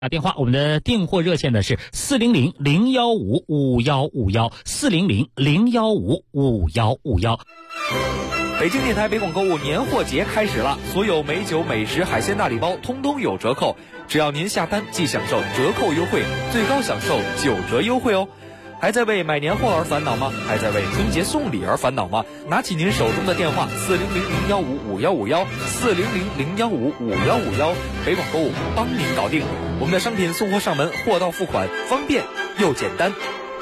电话，我们的订货热线呢是400-015-5151，400-015-5151。 北京电台北广购物年货节开始了，所有美酒、美食、海鲜大礼包通通有折扣，只要您下单即享受折扣优惠，最高享受9折优惠哦。还在为买年货而烦恼吗？还在为春节送礼而烦恼吗？拿起您手中的电话，400-015-5151，400-015-5151，北广购物帮您搞定。我们的商品送货上门，货到付款，方便又简单。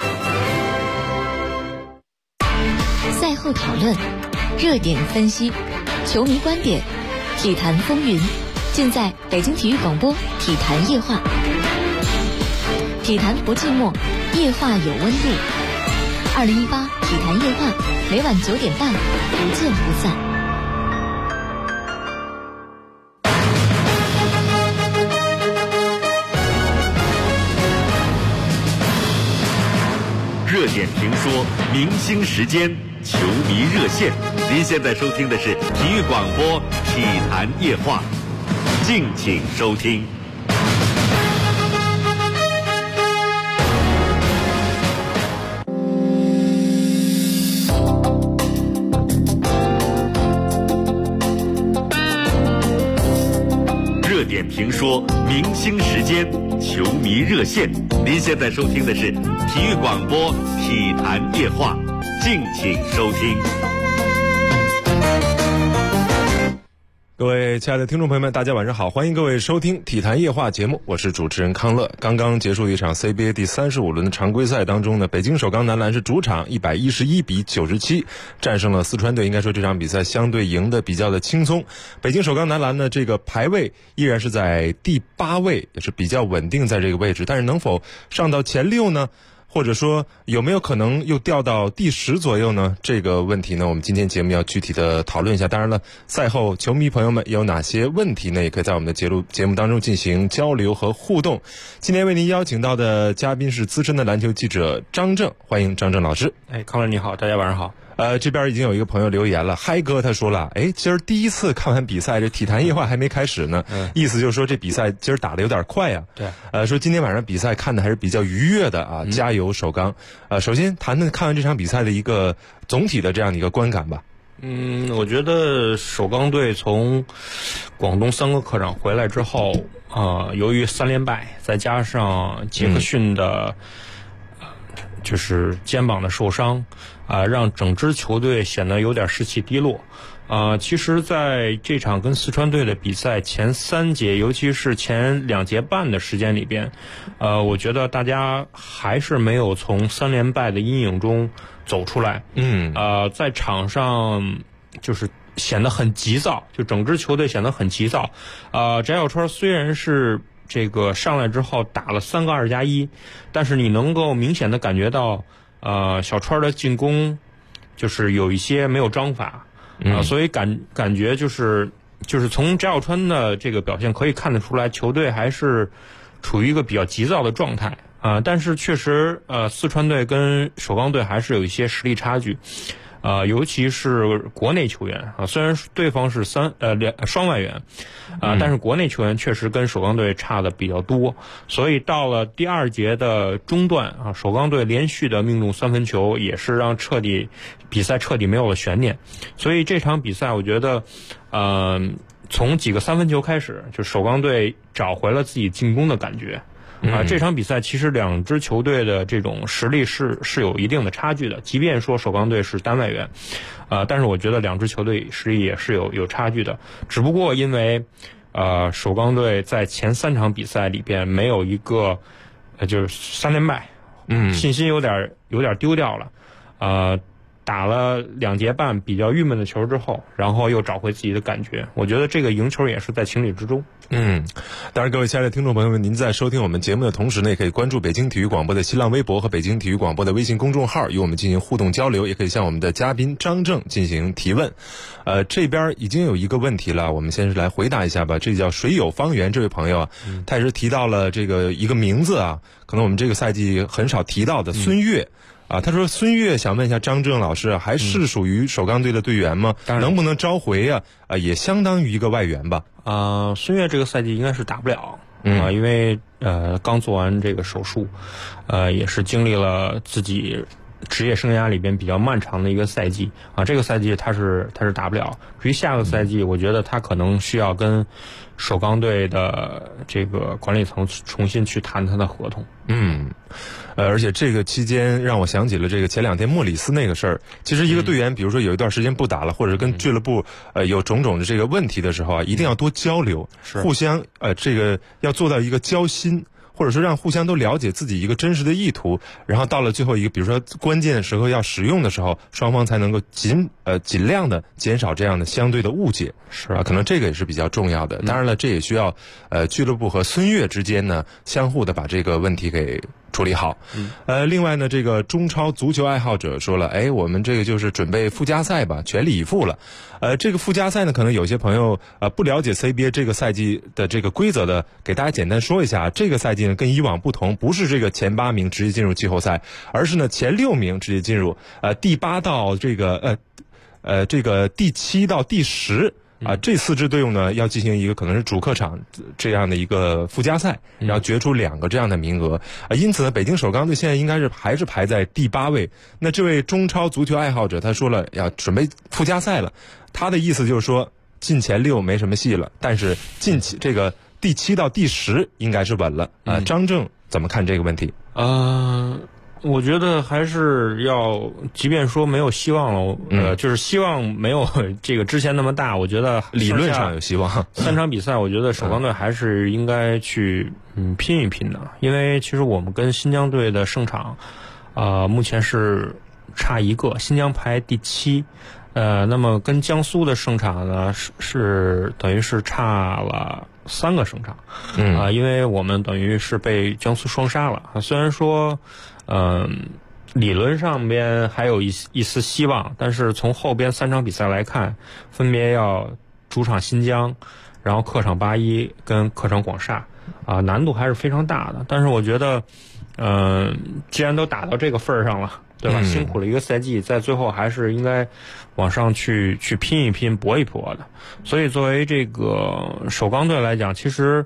赛后讨论，热点分析，球迷观点，体坛风云，尽在北京体育广播体坛夜话。体坛不寂寞，夜话有温度。2018体坛夜话，每晚9点半，不见不散。 热点评说，明星时间，球迷热线。您现在收听的是体育广播体坛夜话，敬请收听。热点评说，明星时间，球迷热线。您现在收听的是体育广播体坛夜话，敬请收听。 各位亲爱的听众朋友们，大家晚上好，欢迎各位收听体坛夜话节目，我是主持人康乐。刚刚结束一场 CBA 第35轮的常规赛当中呢，北京首钢男篮是主场111-97战胜了四川队，应该说这场比赛相对赢得比较的轻松。北京首钢男篮呢，这个排位依然是在第8位，也是比较稳定在这个位置，但是能否上到前6呢？或者说有没有可能又掉到第10左右呢？这个问题呢，我们今天节目要具体的讨论一下。当然了，赛后球迷朋友们有哪些问题呢？也可以在我们的节目当中进行交流和互动。今天为您邀请到的嘉宾是资深的篮球记者张正，欢迎张正老师。 康乐你好，大家晚上好。 这边已经有一个朋友留言了，嗨哥他说了，今儿第一次看完比赛，这体坛夜话还没开始呢，意思就是说这比赛今儿打得有点快啊。 对， 说今天晚上比赛看的还是比较愉悦的啊，加油首钢。首先谈谈看完这场比赛的一个总体的这样的一个观感吧。 我觉得首钢队从广东3个客场回来之后，由于3连败，再加上杰克逊的，就是肩膀的受伤。让整支球队显得有点士气低落。其实在这场跟四川队的比赛前3节，尤其是前2节半的时间里边，我觉得大家还是没有从3连败的阴影中走出来。在场上就是显得很急躁，就整支球队显得很急躁。翟小川虽然是这个上来之后打了3个2+1，但是你能够明显的感觉到小川的进攻就是有一些没有章法，所以感觉就是从翟小川的这个表现可以看得出来，球队还是处于一个比较急躁的状态但是确实四川队跟首钢队还是有一些实力差距。尤其是国内球员虽然对方是双外援但是国内球员确实跟首钢队差的比较多，所以到了第2节的中段首钢队连续的命中3分球，也是让比赛彻底没有了悬念。所以这场比赛我觉得从几个3分球开始，就首钢队找回了自己进攻的感觉。这场比赛其实2支球队的这种实力是有一定的差距的，即便说首钢队是单外援，但是我觉得2支球队实力也是有差距的。只不过因为首钢队在前3场比赛里边没有一个就是3连败，信心有点丢掉了。打了2节半比较郁闷的球之后，然后又找回自己的感觉，我觉得这个赢球也是在情理之中。 当然各位亲爱的听众朋友们，您在收听我们节目的同时呢，也可以关注北京体育广播的新浪微博和北京体育广播的微信公众号，与我们进行互动交流，也可以向我们的嘉宾张正进行提问。这边已经有一个问题了，我们先是来回答一下吧。这叫水有方圆这位朋友他也是提到了这个一个名字可能我们这个赛季很少提到的孙悦。他说孙悦想问一下张正老师，还是属于首钢队的队员吗？能不能召回也相当于一个外援吧？ 孙悦这个赛季应该是打不了因为刚做完这个手术，也是经历了自己职业生涯里边比较漫长的一个赛季啊。这个赛季他是打不了，至于下个赛季，我觉得他可能需要跟首钢队的这个管理层重新去谈他的合同。 而且这个期间让我想起了这个前2天莫里斯那个事儿。其实一个队员，比如说有一段时间不打了，或者跟俱乐部有种种的这个问题的时候啊，一定要多交流，互相这个要做到一个交心。或者说让互相都了解自己一个真实的意图，然后到了最后一个比如说关键的时候要使用的时候，双方才能够尽量的减少这样的相对的误解。 是可能这个也是比较重要的。当然了，这也需要俱乐部和孙悦之间呢相互的把这个问题给处理好。另外呢，这个中超足球爱好者说了，我们这个就是准备附加赛吧，全力以赴了。这个附加赛呢，可能有些朋友不了解 CBA 这个赛季的这个规则的，给大家简单说一下。这个赛季呢跟以往不同，不是这个前8名直接进入季后赛，而是呢前6名直接进入，第8到这个第7到第10。这4支队伍呢要进行一个可能是主客场这样的一个附加赛，然后决出2个这样的名额。因此呢，北京首钢队现在应该还是排在第8位。那这位中超足球爱好者他说了要准备附加赛了，他的意思就是说进前6没什么戏了，但是进这个第7到第10应该是稳了。张正怎么看这个问题？ 我觉得还是要，即便说没有希望了，就是希望没有这个之前那么大。我觉得理论上有希望。 3场比赛，我觉得首钢队还是应该去拼一拼的，因为其实我们跟新疆队的胜场，目前是差1个，新疆排第7，那么跟江苏的胜场呢是等于是差了3个胜场，因为我们等于是被江苏双杀了。虽然说理论上边还有一丝希望，但是从后边3场比赛来看，分别要主场新疆，然后客场81跟客场广厦，难度还是非常大的。但是我觉得既然都打到这个份儿上了，对吧？辛苦了一个赛季，在最后还是应该往上去拼一拼，搏一搏的。所以作为这个首钢队来讲，其实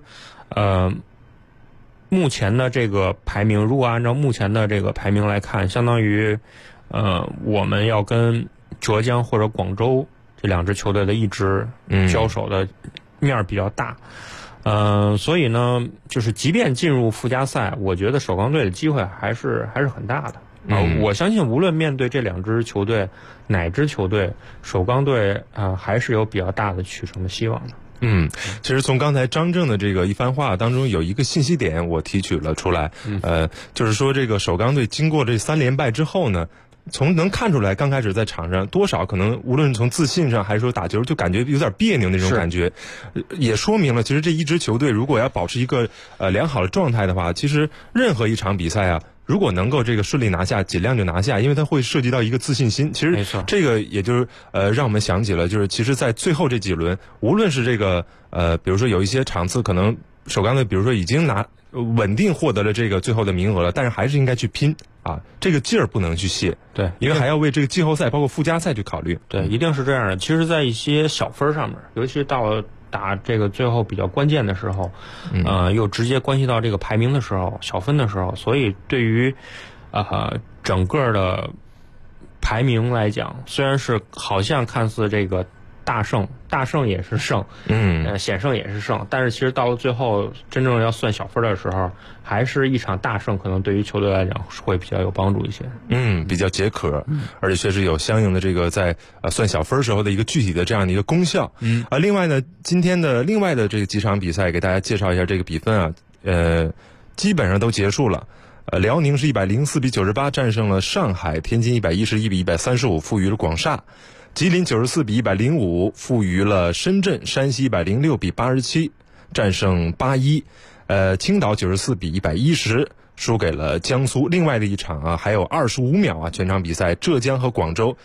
目前的这个排名，如果按照目前的这个排名来看，相当于我们要跟浙江或者广州这2支球队的一支交手的面儿比较大。所以呢，就是即便进入附加赛，我觉得首钢队的机会还是很大的。我相信无论面对这2支球队哪支球队，首钢队还是有比较大的取胜的希望的。 其实从刚才张正的这个一番话当中，有一个信息点我提取了出来，就是说这个首钢队经过这3连败之后呢，从能看出来，刚开始在场上多少可能无论从自信上还是说打球，就感觉有点别扭那种感觉，也说明了其实这一支球队如果要保持一个良好的状态的话，其实任何一场比赛如果能够这个顺利拿下，尽量就拿下，因为它会涉及到一个自信心。其实这个也就是让我们想起了，就是其实在最后这几轮，无论是这个比如说有一些场次可能首钢队比如说已经稳定获得了这个最后的名额了，但是还是应该去拼这个劲儿不能去泄。 对， 因为还要为这个季后赛包括附加赛去考虑。 对，一定是这样的。其实在一些小分上面，尤其到了打这个最后比较关键的时候，又直接关系到这个排名的时候，小分的时候，所以对于整个的排名来讲，虽然是好像看似这个大胜也是胜，险胜也是胜，但是其实到了最后真正要算小分的时候，还是一场大胜可能对于球队来讲会比较有帮助一些。 比较解渴，而且确实有相应的这个在算小分时候的一个具体的这样的一个功效。另外呢，今天的另外的这个几场比赛给大家介绍一下这个比分基本上都结束了。辽宁是104比98战胜了上海，天津111比135负于了广厦，吉林94比105负于了深圳，山西106比87战胜81，青岛94比110输给了江苏。另外的一场还有25秒全场比赛，浙江和广州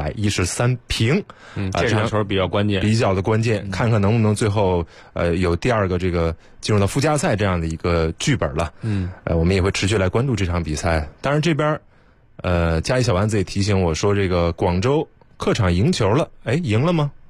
113平。 这场球比较关键， 比较的关键，看看能不能最后有第2个这个进入到附加赛这样的一个剧本了。我们也会持续来关注这场比赛。当然这边嘉义小丸子也提醒我说，这个广州客场赢球了，赢了吗？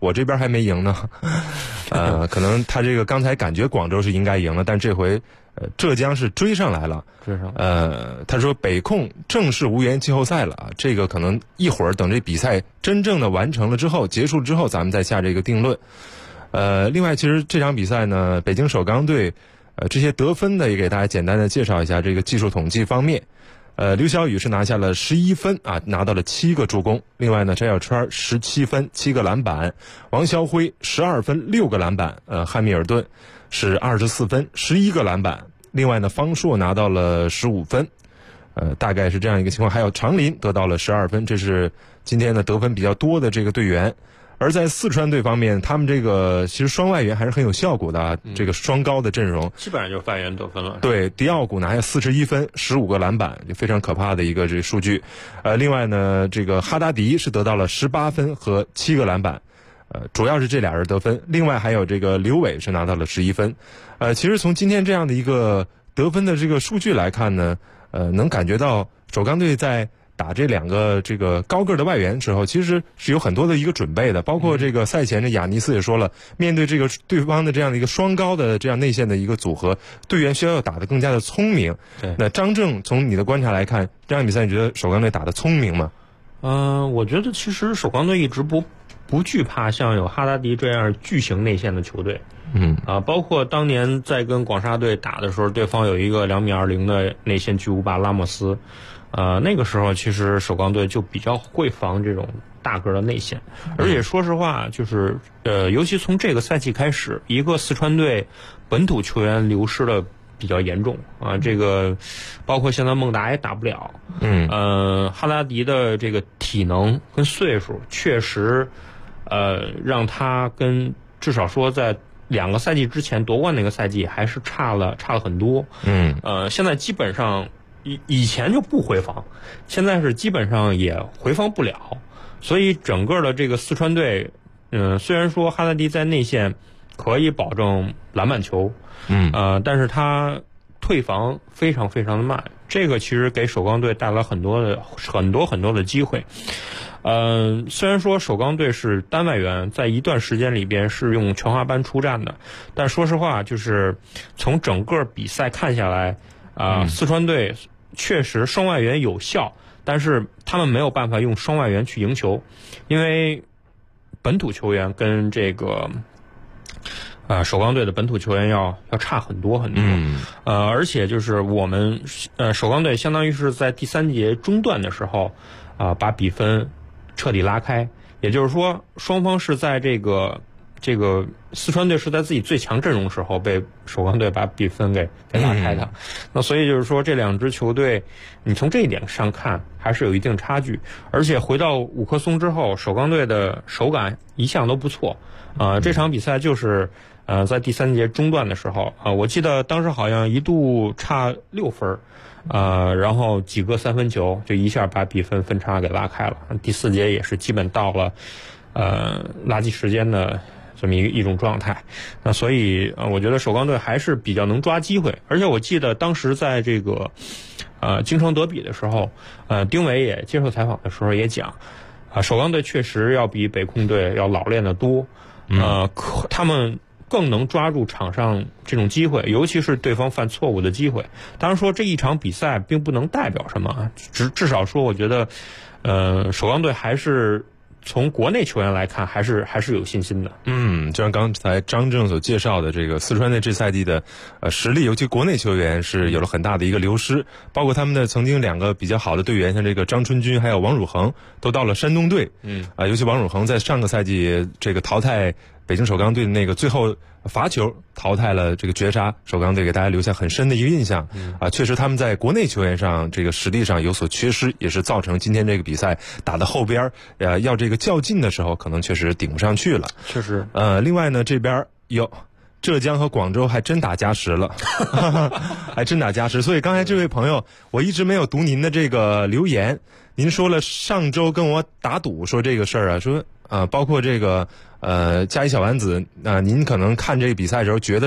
我这边还没赢呢。可能他这个刚才感觉广州是应该赢了，但这回浙江是追上来了。他说北控正式无缘季后赛了啊，这个可能一会儿等这比赛真正的完成了之后，结束之后，咱们再下这个定论。另外，其实这场比赛呢，北京首钢队这些得分的也给大家简单的介绍一下这个技术统计方面。刘晓宇是拿下了11分啊，拿到了7个助攻。另外呢，翟小川17分7个篮板，王霄辉12分6个篮板，汉密尔顿是24分11个篮板。另外呢，方硕拿到了15分，大概是这样一个情况。还有常林得到了12分，这是今天的得分比较多的这个队员。而在四川队方面，他们这个其实双外援还是很有效果的啊，这个双高的阵容， 基本上就是外援得分了。 对，迪奥古拿下41分，15个篮板，就非常可怕的一个这个数据。另外呢，这个哈达迪是得到了18分和7个篮板，主要是这俩人得分。另外还有这个刘伟是拿到了11分。其实从今天这样的一个得分的这个数据来看呢，能感觉到首钢队在打这两个这个高个的外援时候，其实是有很多的一个准备的，包括这个赛前的亚尼斯也说了，面对这个对方的这样的一个双高的这样内线的一个组合，队员需要打得更加的聪明。 对， 那张正从你的观察来看，这场比赛你觉得首钢队打得聪明吗？ 我觉得其实首钢队一直不惧怕像有哈达迪这样巨型内线的球队。包括当年在跟广沙队打的时候，对方有一个2.20米的内线巨无霸拉莫斯。那个时候其实首钢队就比较会防这种大个的内线，而且说实话，就是尤其从这个赛季开始，一个四川队本土球员流失的比较严重啊，这个包括现在孟达也打不了。哈达迪的这个体能跟岁数确实，让他跟至少说在2个赛季之前夺冠那个赛季还是差了很多。现在基本上。以前就不回防，现在是基本上也回防不了，所以整个的这个四川队，虽然说哈达迪在内线可以保证篮板球，但是他退防非常非常的慢，这个其实给首钢队带来很多的机会。虽然说首钢队是单外援，在一段时间里边是用全华班出战的，但说实话，就是从整个比赛看下来，四川队确实双外援有效，但是他们没有办法用双外援去赢球，因为本土球员跟这个首钢队的本土球员要差很多很多。而且就是我们首钢队相当于是在第3节中段的时候把比分彻底拉开，也就是说双方是在这个四川队是在自己最强阵容时候被首钢队把比分给拉开的。那所以就是说这2支球队你从这一点上看还是有一定差距，而且回到五棵松之后，首钢队的手感一向都不错。这场比赛就是在第3节中段的时候我记得当时好像一度差6分，然后几个3分球就一下把比分差给拉开了。第4节也是基本到了垃圾时间的这么一种状态。那所以我觉得首钢队还是比较能抓机会，而且我记得当时在这个京城德比的时候，丁伟也接受采访的时候也讲，首钢队确实要比北控队要老练得多，他们更能抓住场上这种机会，尤其是对方犯错误的机会。当然说这一场比赛并不能代表什么，至少说我觉得首钢队还是从国内球员来看还是有信心的。 就像刚才张正所介绍的，这个四川队这赛季的实力，尤其国内球员是有了很大的一个流失，包括他们的曾经2个比较好的队员，像这个张春军还有王汝恒都到了山东队。尤其王汝恒在上个赛季这个淘汰北京首钢队的那个最后罚球淘汰了这个绝杀首钢队，给大家留下很深的一个印象。确实他们在国内球员上这个实力上有所缺失，也是造成今天这个比赛打到后边要这个较劲的时候可能确实顶不上去了。 确实。 另外呢，这边浙江和广州还真打加时了，还真打加时。所以刚才这位朋友，我一直没有读您的这个留言。您说了上周跟我打赌说这个事儿说包括这个嘉义小丸子您可能看这个比赛的时候觉得是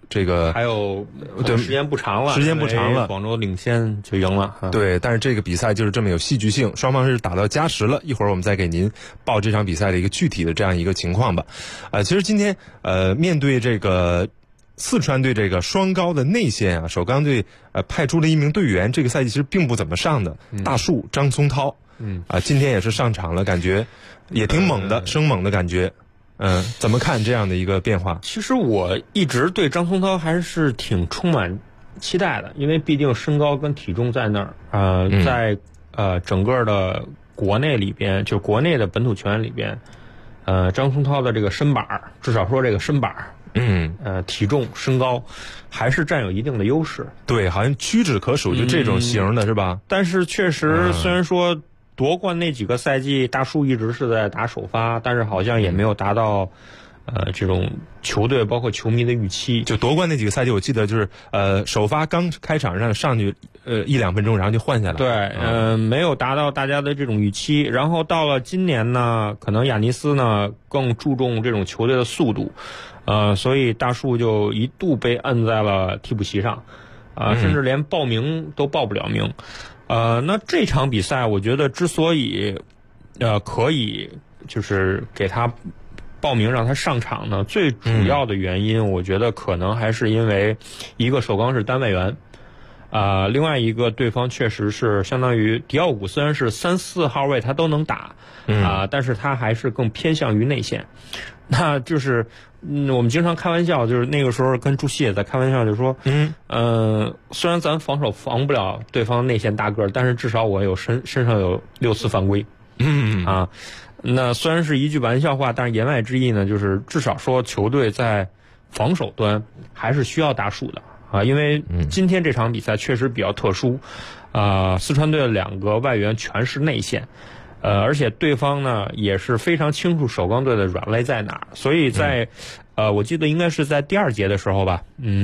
这个还有对时间不长了，广州领先就赢了。 对，但是这个比赛就是这么有戏剧性，双方是打到加时了。一会儿我们再给您报这场比赛的一个具体的这样一个情况吧。其实今天面对这个四川队这个双高的内线啊，首钢队派出了一名队员，这个赛季其实并不怎么上的，大树张松涛，今天也是上场了，感觉也挺猛的，生猛的感觉。怎么看这样的一个变化？ 其实我一直对张松涛还是挺充满期待的，因为毕竟身高跟体重在那儿，在整个的国内里边，就国内的本土球员里边，张松涛的这个身板，至少说这个身板，体重身高还是占有一定的优势。 对，好像屈指可数，就这种型的是吧？ 但是确实，虽然说夺冠那几个赛季，大树一直是在打首发，但是好像也没有达到这种球队包括球迷的预期。 就夺冠那几个赛季，我记得就是首发刚开场上去1-2分钟，然后就换下来。 对，没有达到大家的这种预期。然后到了今年呢，可能亚尼斯呢更注重这种球队的速度，所以大树就一度被摁在了替补席上，甚至连报名都报不了名。那这场比赛，我觉得之所以可以就是给他报名让他上场呢，最主要的原因，我觉得可能还是因为一个首钢是单外援，另外一个对方确实是相当于迪奥古，虽然是3、4号位他都能打，但是他还是更偏向于内线。那就是我们经常开玩笑，就是那个时候跟朱熹也在开玩笑，就说虽然咱防守防不了对方内线大个儿，但是至少我有身上有6次犯规。那虽然是一句玩笑话，但是言外之意呢，就是至少说球队在防守端还是需要大树的因为今天这场比赛确实比较特殊，四川队的2个外援全是内线。而且对方呢也是非常清楚首钢队的软肋在哪儿，所以在我记得应该是在第2节的时候吧，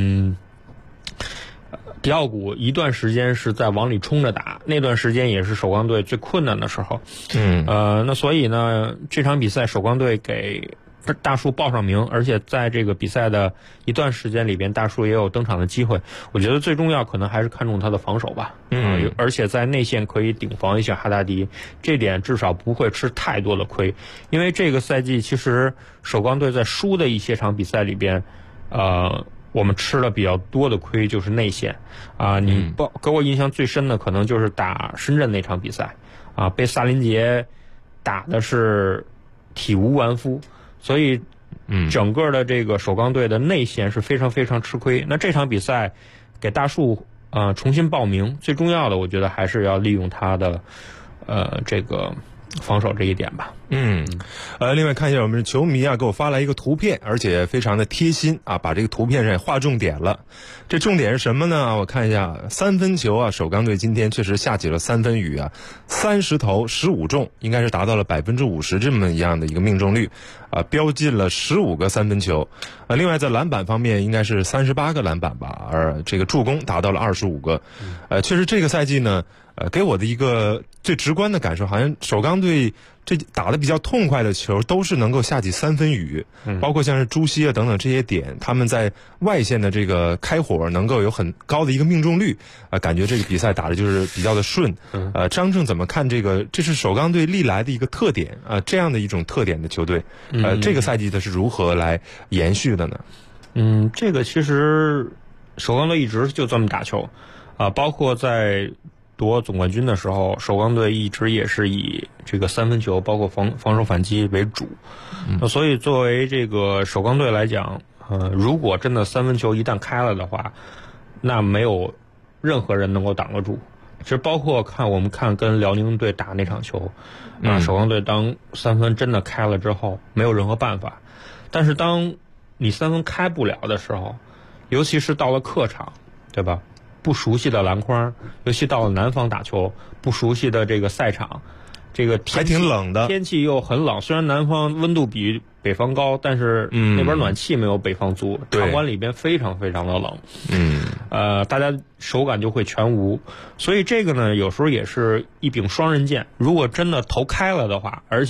迪奥古一段时间是在往里冲着打，那段时间也是首钢队最困难的时候。那所以呢，这场比赛首钢队给大树报上名，而且在这个比赛的一段时间里边，大树也有登场的机会。我觉得最重要可能还是看重他的防守吧。而且在内线可以顶防一下哈达迪，这点至少不会吃太多的亏。因为这个赛季其实首钢队在输的一些场比赛里边，我们吃了比较多的亏，就是内线你给我印象最深的可能就是打深圳那场比赛被萨林杰打的是体无完肤。所以，整个的这个首钢队的内线是非常非常吃亏。那这场比赛给大树重新报名，最重要的我觉得还是要利用他的这个防守这一点吧。 另外看一下我们球迷给我发来一个图片，而且非常的贴心把这个图片上也划重点了。这重点是什么呢？我看一下3分球首钢队今天确实下起了3分雨30投15中，应该是达到了50%这么样的一个命中率标进了15个3分球。另外在篮板方面应该是38个篮板吧，而这个助攻达到了25个。确实这个赛季呢给我的一个最直观的感受，好像首钢队这打得比较痛快的球都是能够下起3分雨，包括像是朱熹等等这些点，他们在外线的这个开火能够有很高的一个命中率感觉这个比赛打的就是比较的顺。张正怎么看这个？这是首钢队历来的一个特点这样的一种特点的球队，这个赛季的是如何来延续的呢？ 这个其实首钢队一直就这么打球包括在夺总冠军的时候，首钢队一直也是以这个3分球包括防守反击为主。所以作为这个首钢队来讲，如果真的3分球一旦开了的话，那没有任何人能够挡得住。其实包括我们看跟辽宁队打那场球首钢队当3分真的开了之后，没有任何办法。但是当你3分开不了的时候，尤其是到了客场，对吧？不熟悉的篮筐，尤其到了南方打球，不熟悉的这个赛场，这个还挺冷的， 天气又很冷。虽然南方温度比北方高，但是那边暖气没有北方足，场馆里边非常非常的冷。大家手感就会全无。所以这个呢，有时候也是一柄双刃剑。如果真的投开了的话，而且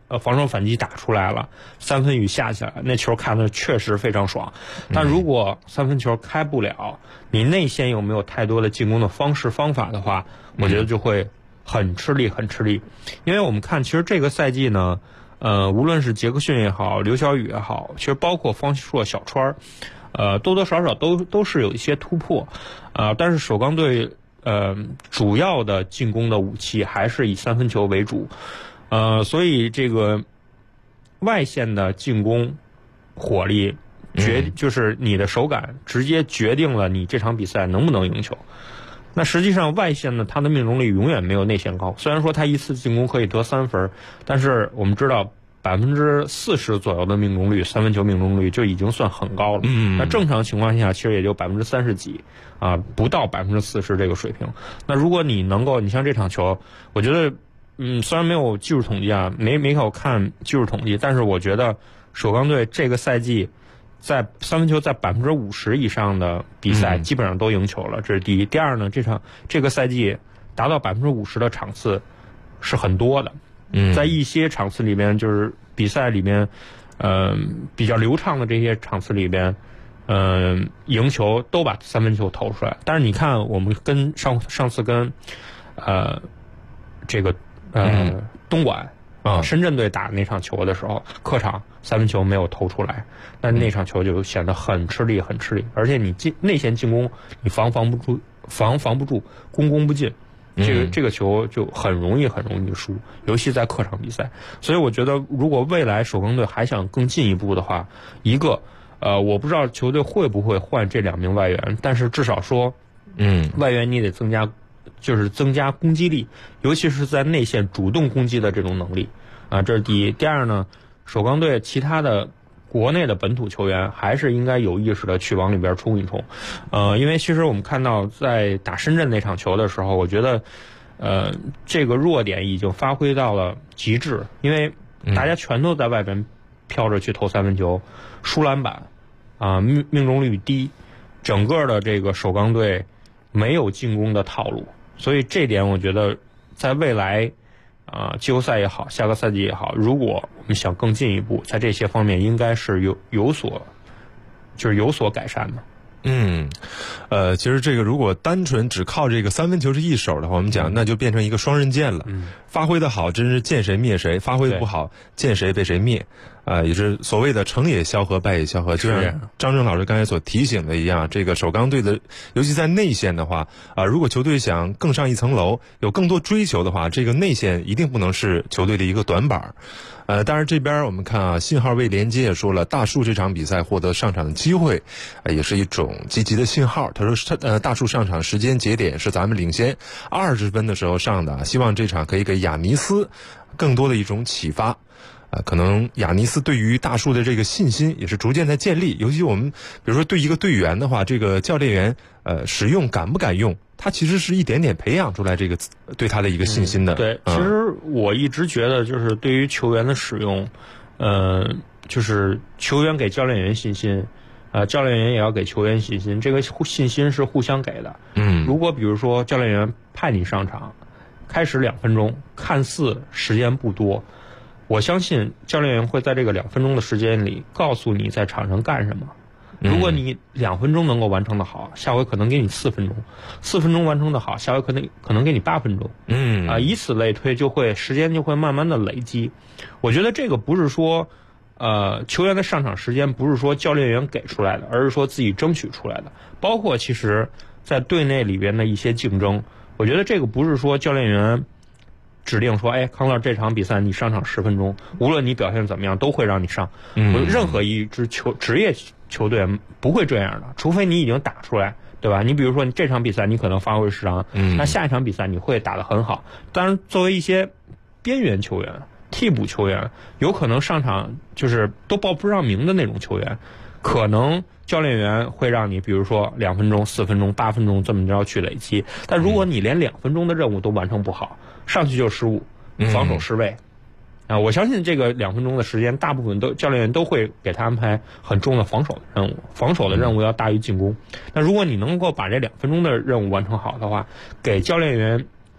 防守反击打出来了，3分雨下起来，那球看的确实非常爽。但如果3分球开不了，你内线又没有太多的进攻的方式方法的话，我觉得就会很吃力，很吃力。因为我们看，其实这个赛季呢，无论是杰克逊也好，刘晓宇也好，其实包括方硕、小川，多多少少都是有一些突破，但是首钢队主要的进攻的武器还是以3分球为主。所以这个外线的进攻火力就是你的手感直接决定了你这场比赛能不能赢球。那实际上外线呢，它的命中率永远没有内线高。虽然说它一次进攻可以得3分，但是我们知道40%左右的命中率，3分球命中率就已经算很高了。那正常情况下其实也就30%几不到40%这个水平。那如果你能够，你像这场球，我觉得虽然没有技术统计没有看技术统计，但是我觉得首钢队这个赛季在3分球在50%以上的比赛基本上都赢球了，这是第一。第二呢，这个赛季达到50%的场次是很多的。在一些场次里边，就是比赛里面比较流畅的这些场次里边，赢球都把3分球投出来。但是你看，我们跟上次跟这个东莞深圳队打那场球的时候，客场3分球没有投出来，那场球就显得很吃力，很吃力。而且你内线进攻你防不住，攻不进，这个球就很容易输，尤其在客场比赛。所以我觉得，如果未来首钢队还想更进一步的话，我不知道球队会不会换这2名外援，但是至少说，外援你得增加攻击力，尤其是在内线主动攻击的这种能力这是第一。第二呢，首钢队其他的国内的本土球员还是应该有意识的去往里边冲一冲。因为其实我们看到在打深圳那场球的时候，我觉得这个弱点已经发挥到了极致，因为大家全都在外边飘着去投3分球，输篮板命中率低，整个的这个首钢队没有进攻的套路。所以这点我觉得在未来季后赛也好，下个赛季也好，如果我们想更进一步，在这些方面应该是有所改善的。 其实这个如果单纯只靠这个3分球是一手的话，我们讲那就变成一个双刃剑了。发挥的好，真是见谁灭谁；发挥的不好，见谁被谁灭。也是所谓的成也萧何，败也萧何。就像张正老师刚才所提醒的一样，这个首钢队的，尤其在内线的话，如果球队想更上一层楼，有更多追求的话，这个内线一定不能是球队的一个短板。当然这边我们看信号位连接也说了，大树这场比赛获得上场的机会，也是一种积极的信号。他说大树上场时间节点是咱们领先20分的时候上的，希望这场可以给亚尼斯更多的一种启发。可能亚尼斯对于大树的这个信心也是逐渐在建立，尤其我们比如说对一个队员的话，这个教练员使用敢不敢用，他其实是一点点培养出来这个对他的一个信心的。 对，其实我一直觉得就是对于球员的使用，就是球员给教练员信心，教练员也要给球员信心，这个信心是互相给的。如果比如说教练员派你上场，开始2分钟，看似时间不多，我相信教练员会在这个2分钟的时间里告诉你在场上干什么。如果你2分钟能够完成的好，下回可能给你4分钟；4分钟完成的好，下回可能给你8分钟。以此类推，时间就会慢慢的累积。我觉得这个不是说，球员的上场时间不是说教练员给出来的，而是说自己争取出来的。包括其实，在队内里边的一些竞争，我觉得这个不是说教练员指定说，康乐这场比赛你上场10分钟，无论你表现怎么样，都会让你上。任何一支职业球队不会这样的，除非你已经打出来，对吧？你比如说你这场比赛你可能发挥失常，那下一场比赛你会打得很好。当然，作为一些边缘球员、替补球员，有可能上场就是都报不上名的那种球员，可能教练员会让你，比如说2分钟、4分钟、8分钟这么着去累积。但如果你连2分钟的任务都完成不好，上去就失误，防守失位，我相信这个2分钟的时间，大部分教练员都会给他安排很重的防守的任务，防守的任务要大于进攻。那如果你能够把这2分钟的任务完成好的话，给教练员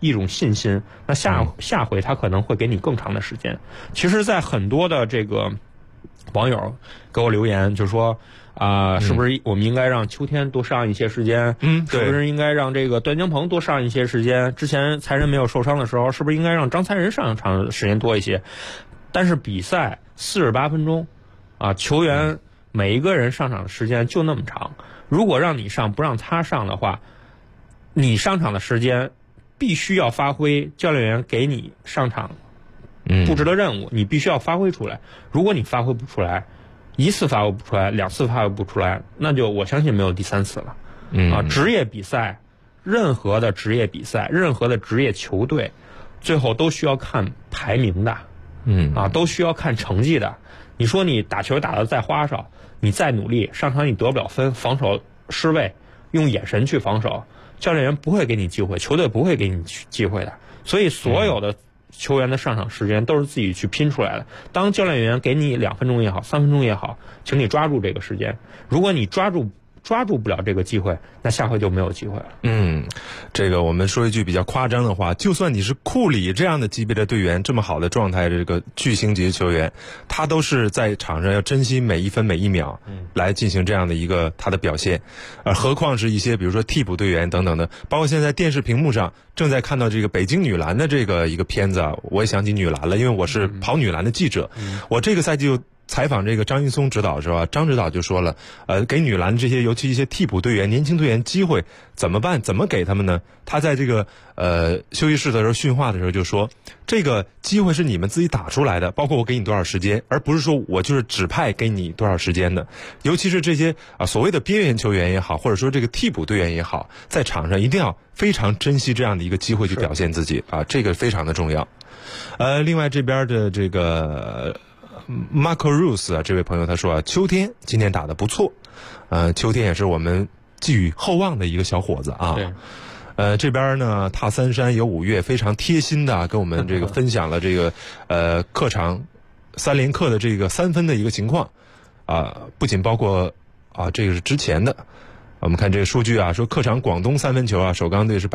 一种信心。那下回他可能会给你更长的时间。其实，在很多的这个网友给我留言，就说是不是我们应该让秋天多上一些时间？是不是应该让这个段江鹏多上一些时间？之前才人没有受伤的时候，是不是应该让张才仁上场时间多一些？但是比赛48分钟，球员每一个人上场的时间就那么长。如果让你上不让他上的话，你上场的时间必须要发挥教练员给你上场布置的任务，你必须要发挥出来。如果你发挥不出来，一次发挥不出来，2次发挥不出来，那就我相信没有第3次了。职业比赛，任何的职业比赛，任何的职业球队，最后都需要看排名的，都需要看成绩的。你说你打球打得再花哨，你再努力，上场你得不了分，防守失位，用眼神去防守，教练员不会给你机会，球队不会给你机会的。所以所有的球员的上场时间都是自己去拼出来的。当教练员给你2分钟也好，3分钟也好，请你抓住这个时间。如果你抓住不了这个机会，那下回就没有机会了。 这个我们说一句比较夸张的话，就算你是库里这样的级别的队员，这么好的状态，这个巨星级的球员，他都是在场上要珍惜每一分每一秒，来进行这样的一个他的表现。何况是一些比如说替补队员等等的，包括现在电视屏幕上正在看到这个北京女篮的这个一个片子，我也想起女篮了，因为我是跑女篮的记者，我这个赛季就采访这个张云松指导是吧？张指导就说了，给女篮这些尤其一些替补队员、年轻队员机会怎么办？怎么给他们呢？他在这个休息室的时候训话的时候就说，这个机会是你们自己打出来的，包括我给你多少时间，而不是说我就是指派给你多少时间的。尤其是这些所谓的边缘球员也好，或者说这个替补队员也好，在场上一定要非常珍惜这样的一个机会去表现自己这个非常的重要。另外这边的这个Marco Rose 这位朋友他说秋天今天打得不错，秋天也是我们寄予厚望的一个小伙子这边呢踏三山有5月非常贴心的跟我们这个分享了这个客场3连客的这个3分的一个情况不仅包括这个是之前的。我们看这个数据说客场广东3分球首钢队是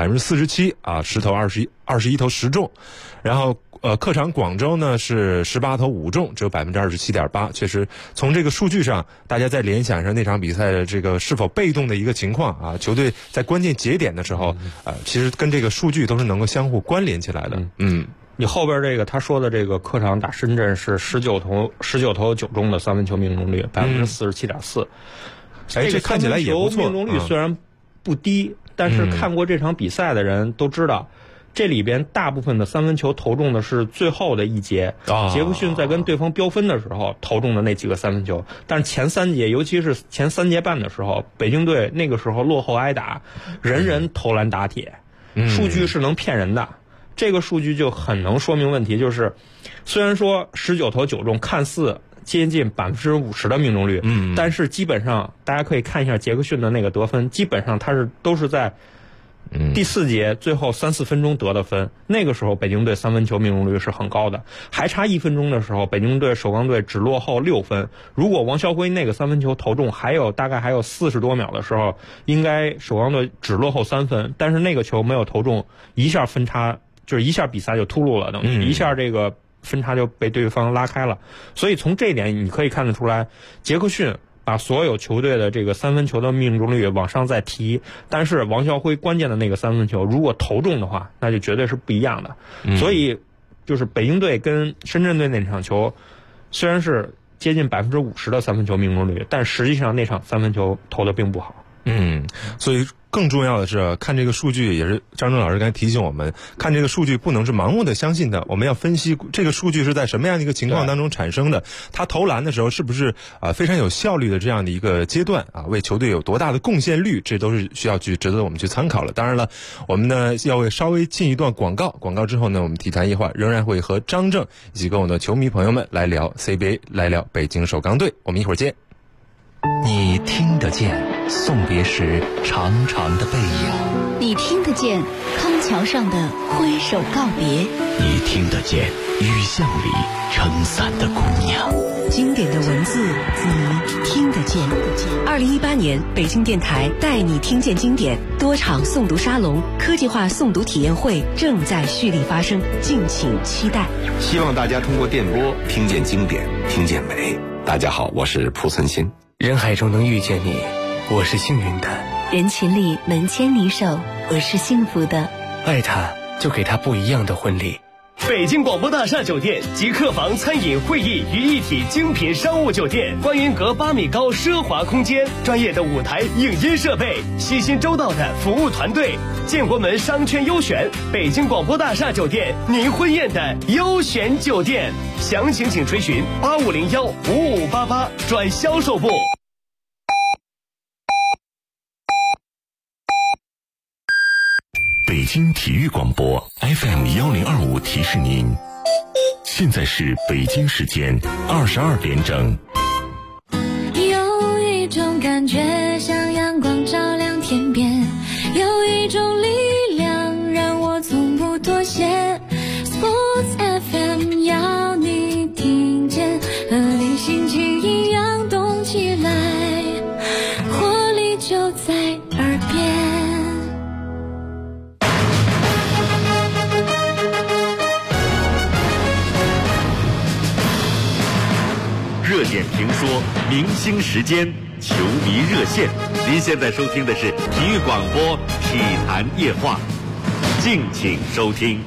47%10投21投10中，然后客场广州呢是18投5中，只有27.8%。确实从这个数据上，大家在联想上那场比赛的这个是否被动的一个情况球队在关键节点的时候其实跟这个数据都是能够相互关联起来的。 你后边这个他说的这个客场打深圳是19投9中的3分球命中率47.4%。 这看起来也不错。 命中率虽然不低，但是看过这场比赛的人都知道，这里边大部分的3分球投中的是最后的一节，杰克逊在跟对方飙分的时候投中的那几个3分球。但是前3节，尤其是前3节半的时候，北京队那个时候落后挨打，人人投篮打铁，数据是能骗人的。这个数据就很能说明问题，就是虽然说19投9中看似接近50%的命中率，但是基本上大家可以看一下杰克逊的那个得分，基本上他都是在第4节最后3-4分钟得的分。那个时候北京队3分球命中率是很高的，还差1分钟的时候，北京队首钢队只落后6分。如果王啸辉那个3分球投中大概还有40多秒的时候，应该首钢队只落后3分，但是那个球没有投中，一下分差就是一下比赛就秃噜了，等于一下这个分差就被对方拉开了。所以从这一点你可以看得出来，杰克逊把所有球队的这个3分球的命中率往上再提，但是王啸辉关键的那个3分球如果投中的话，那就绝对是不一样的。所以就是北京队跟深圳队那场球虽然是接近50%的3分球命中率，但实际上那场3分球投的并不好。 所以更重要的是看这个数据，也是张正老师刚才提醒我们，看这个数据不能是盲目的相信的，我们要分析这个数据是在什么样的一个情况当中产生的，他投篮的时候是不是非常有效率的这样的一个阶段为球队有多大的贡献率，这都是需要值得我们去参考了。当然了，我们呢要稍微进一段广告之后呢，我们体坛夜话仍然会和张正以及跟我的球迷朋友们来聊 CBA， 来聊北京首钢队。我们一会儿见。 你听得见送别时长长的背影， 你听得见康桥上的挥手告别， 你听得见雨巷里撑伞的姑娘。 经典的文字，你听得见。2018年，北京电台带你听见经典多场诵读沙龙、科技化诵读体验会正在蓄力发生，敬请期待。 希望大家通过电波听见经典，听见美。大家好，我是蒲存昕。 人海中能遇见你，我是幸运的。 人群里能牵你手，我是幸福的。 爱他，就给他不一样的婚礼。 北京广播大厦酒店集客房、餐饮、会议于一体精品商务酒店，观云阁8米高奢华空间，专业的舞台影音设备，细心周到的服务团队，建国门商圈优选，北京广播大厦酒店您婚宴的优选酒店。详情请垂询8501-5588转销售部。 北京体育广播 FM1025提示您，现在是北京时间22点整。 有一种感觉像阳光照亮天边，有一种力量让我从不妥协。 Sports FM 要你听见，和你心情一样动起来，活力就在耳边。 热点评说，明星时间，球迷热线。您现在收听的是体育广播体坛夜话，敬请收听。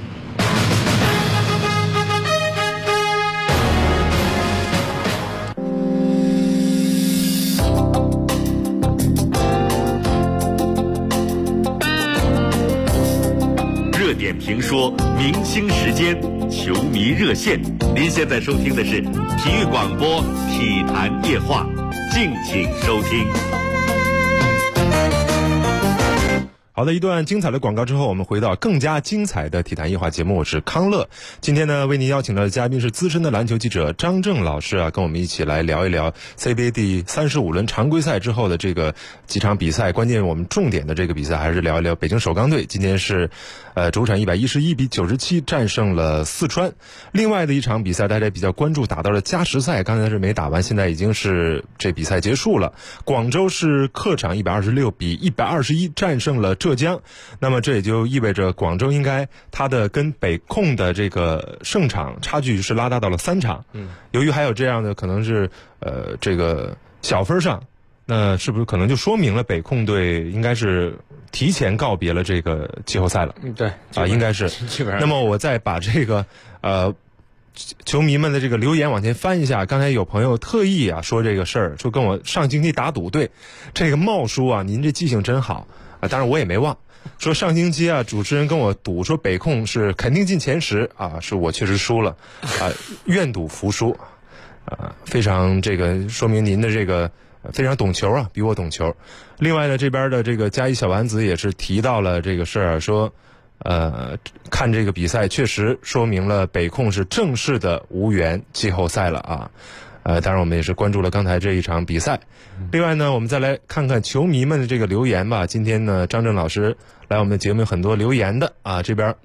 热点评说，明星时间，球迷热线。您现在收听的是体育广播体坛夜话，敬请收听。 好的，一段精彩的广告之后，我们回到更加精彩的体坛夜话节目，我是康乐。今天呢，为您邀请到的嘉宾是资深的篮球记者张正老师啊，跟我们一起来聊一聊 CBA 第35轮常规赛之后的这个几场比赛。关键我们重点的这个比赛还是聊一聊北京首钢队，今天是主场111-97战胜了四川。另外的一场比赛大家比较关注，打到了加时赛，刚才是没打完，现在已经是这比赛结束了。广州是客场126-121战胜了浙江，那么这也就意味着广州应该它的跟北控的这个胜场差距是拉大到了3场。由于还有这样的可能是这个小分上，那是不是可能就说明了北控队应该是提前告别了这个季后赛了？ 对啊，应该是。那么我再把这个球迷们的这个留言往前翻一下，刚才有朋友特意啊说这个事儿，说跟我上星期打赌，对这个茂叔啊，您这记性真好啊，当然我也没忘。说上星期啊，主持人跟我赌说北控是肯定进前10啊，是我确实输了啊，愿赌服输啊，非常这个说明您的这个非常懂球啊，比我懂球。另外呢，这边的这个嘉义小丸子也是提到了这个事儿，说看这个比赛确实说明了北控是正式的无缘季后赛了啊。当然我们也是关注了刚才这一场比赛。另外呢，我们再来看看球迷们的这个留言吧。今天呢，张正老师来我们的节目有很多留言的啊，这边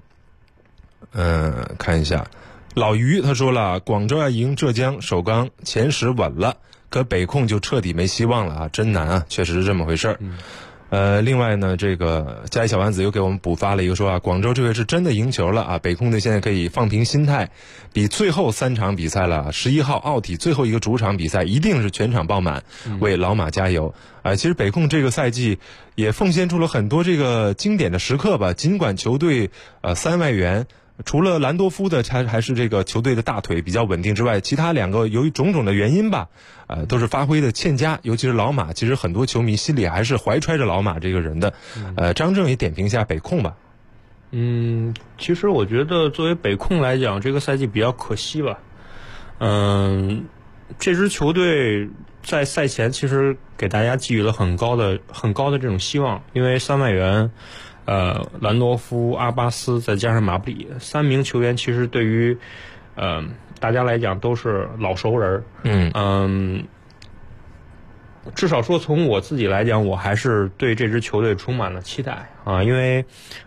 看一下，老于他说了，广州要赢浙江，首钢前10稳了，可北控就彻底没希望了啊，真难啊，确实是这么回事儿。另外呢，这个嘉义小丸子又给我们补发了一个说啊，广州这回是真的赢球了啊，北控队现在可以放平心态，比最后3场比赛了，11号奥体最后一个主场比赛一定是全场爆满，为老马加油。其实北控这个赛季也奉献出了很多这个经典的时刻吧，尽管球队3外援除了兰多夫的还是这个球队的大腿比较稳定之外，其他2个由于种种的原因吧，都是发挥的欠佳，尤其是老马，其实很多球迷心里还是怀揣着老马这个人的。张正也点评一下北控吧。 其实我觉得作为北控来讲，这个赛季比较可惜吧。这支球队在赛前其实给大家寄予了很高的这种希望，因为3外援。兰多夫、阿巴斯再加上马布里3名球员，其实对于大家来讲都是老熟人。 至少说从我自己来讲，我还是对这支球队充满了期待啊，因为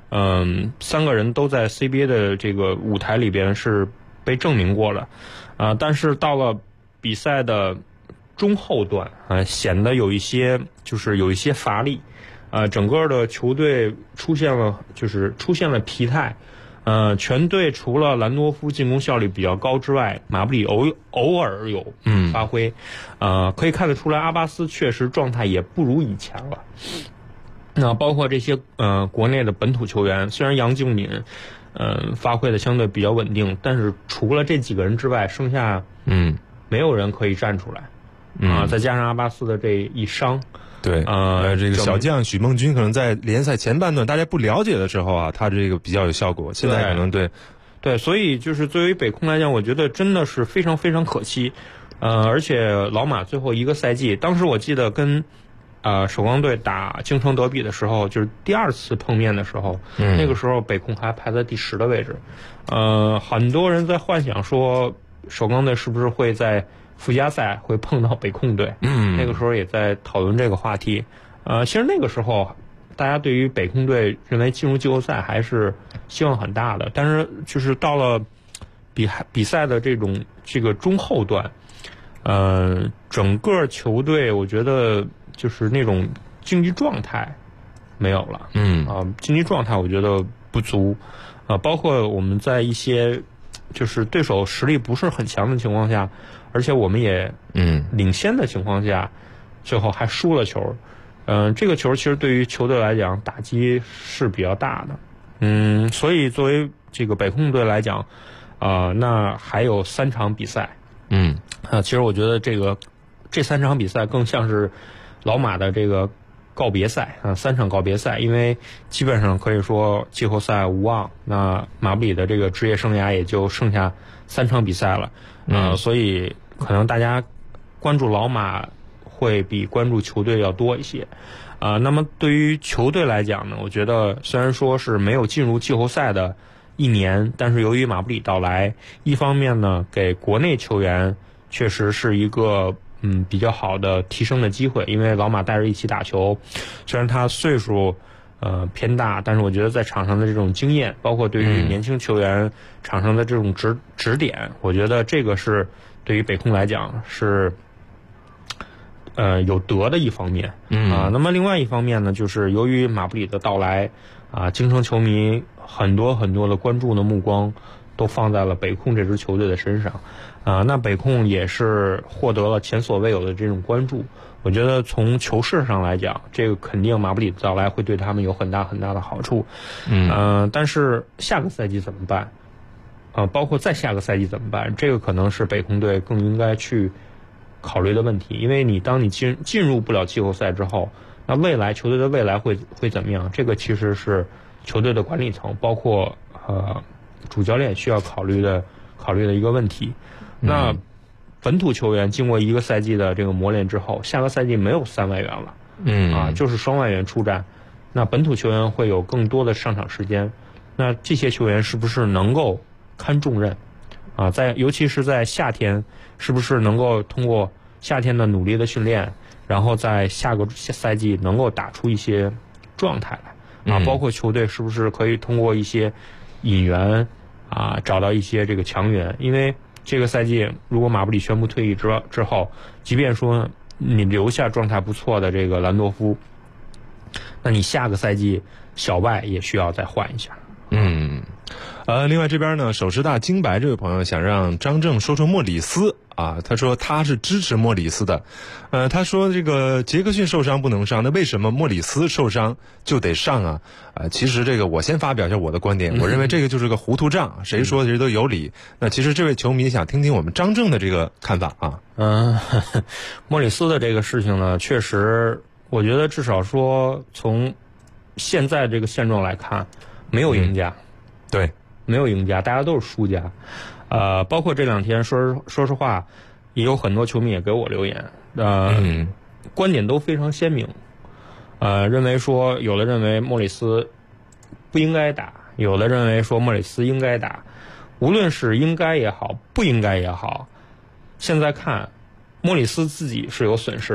3个人都在 CBA 的这个舞台里边是被证明过了啊，但是到了比赛的中后段啊，显得有一些乏力啊，整个的球队出现了疲态。全队除了兰多夫进攻效率比较高之外，马布里偶尔有发挥，可以看得出来阿巴斯确实状态也不如以前了。那包括这些国内的本土球员，虽然杨敬敏发挥的相对比较稳定，但是除了这几个人之外，剩下没有人可以站出来再加上阿巴斯的这一伤。 对，这个小将许梦君可能在联赛前半段大家不了解的时候啊，他这个比较有效果。现在可能对，所以就是作为北控来讲，我觉得真的是非常非常可惜。而且老马最后一个赛季，当时我记得跟首钢队打京城德比的时候，就是第2次碰面的时候，那个时候北控还排在第10的位置。很多人在幻想说首钢队是不是会在附加赛会碰到北控队，那个时候也在讨论这个话题。其实那个时候大家对于北控队认为进入季后赛还是希望很大的，但是就是到了比赛的这个中后段，整个球队我觉得就是那种竞技状态没有了，竞技状态我觉得不足，包括我们在一些就是对手实力不是很强的情况下，而且我们也领先的情况下，最后还输了球。这个球其实对于球队来讲打击是比较大的。所以作为这个北控队来讲，那还有3场比赛。其实我觉得这3场比赛更像是老马的这个告别赛啊，3场告别赛，因为基本上可以说季后赛无望。那马布里的这个职业生涯也就剩下3场比赛了。所以可能大家关注老马会比关注球队要多一些。那么对于球队来讲呢，我觉得虽然说是没有进入季后赛的1年，但是由于马布里到来，一方面呢给国内球员确实是一个比较好的提升的机会，因为老马带着一起打球，虽然他岁数偏大，但是我觉得在场上的这种经验，包括对于年轻球员场上的这种指点，我觉得这个是对于北控来讲是有得的一方面。那么另外一方面呢，就是由于马布里的到来京城球迷很多很多的关注的目光都放在了北控这支球队的身上。那北控也是获得了前所未有的这种关注。我觉得从球市上来讲，这个肯定马布里的到来会对他们有很大很大的好处。但是下个赛季怎么办？包括再下个赛季怎么办？这个可能是北控队更应该去考虑的问题。因为当你进入不了季后赛之后，那球队的未来会怎么样？这个其实是球队的管理层，包括主教练需要考虑的一个问题。那本土球员经过一个赛季的这个磨练之后，下个赛季没有3外援了，就是双外援出战。那本土球员会有更多的上场时间，那这些球员是不是能够堪重任？尤其是在夏天，是不是能够通过夏天的努力的训练，然后在下个赛季能够打出一些状态来？包括球队是不是可以通过一些引援找到一些这个强援？因为这个赛季如果马布里宣布退役之后，即便说你留下状态不错的这个兰多夫，那你下个赛季小外也需要再换一下。 另外这边呢，首师大金白这位朋友想让张正说说莫里斯他说他是支持莫里斯的。他说这个杰克逊受伤不能上，那为什么莫里斯受伤就得上啊？其实这个我先发表一下我的观点，我认为这个就是个糊涂账，谁说谁都有理。那其实这位球迷想听听我们张正的这个看法莫里斯的这个事情呢，确实我觉得至少说从现在这个现状来看，没有赢家。 对， 没有赢家，大家都是输家。包括这2天说实话，也有很多球迷也给我留言，观点都非常鲜明。认为说，有的认为莫里斯不应该打，有的认为说莫里斯应该打。无论是应该也好，不应该也好，现在看莫里斯自己是有损失的，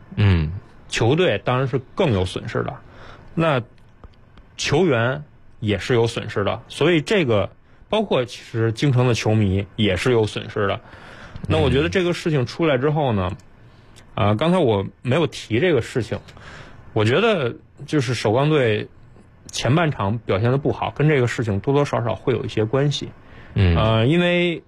球队当然是更有损失的，那球员也是有损失的，所以这个包括其实京城的球迷也是有损失的。那我觉得这个事情出来之后呢，刚才我没有提这个事情，我觉得就是首钢队前半场表现的不好，跟这个事情多多少少会有一些关系。因为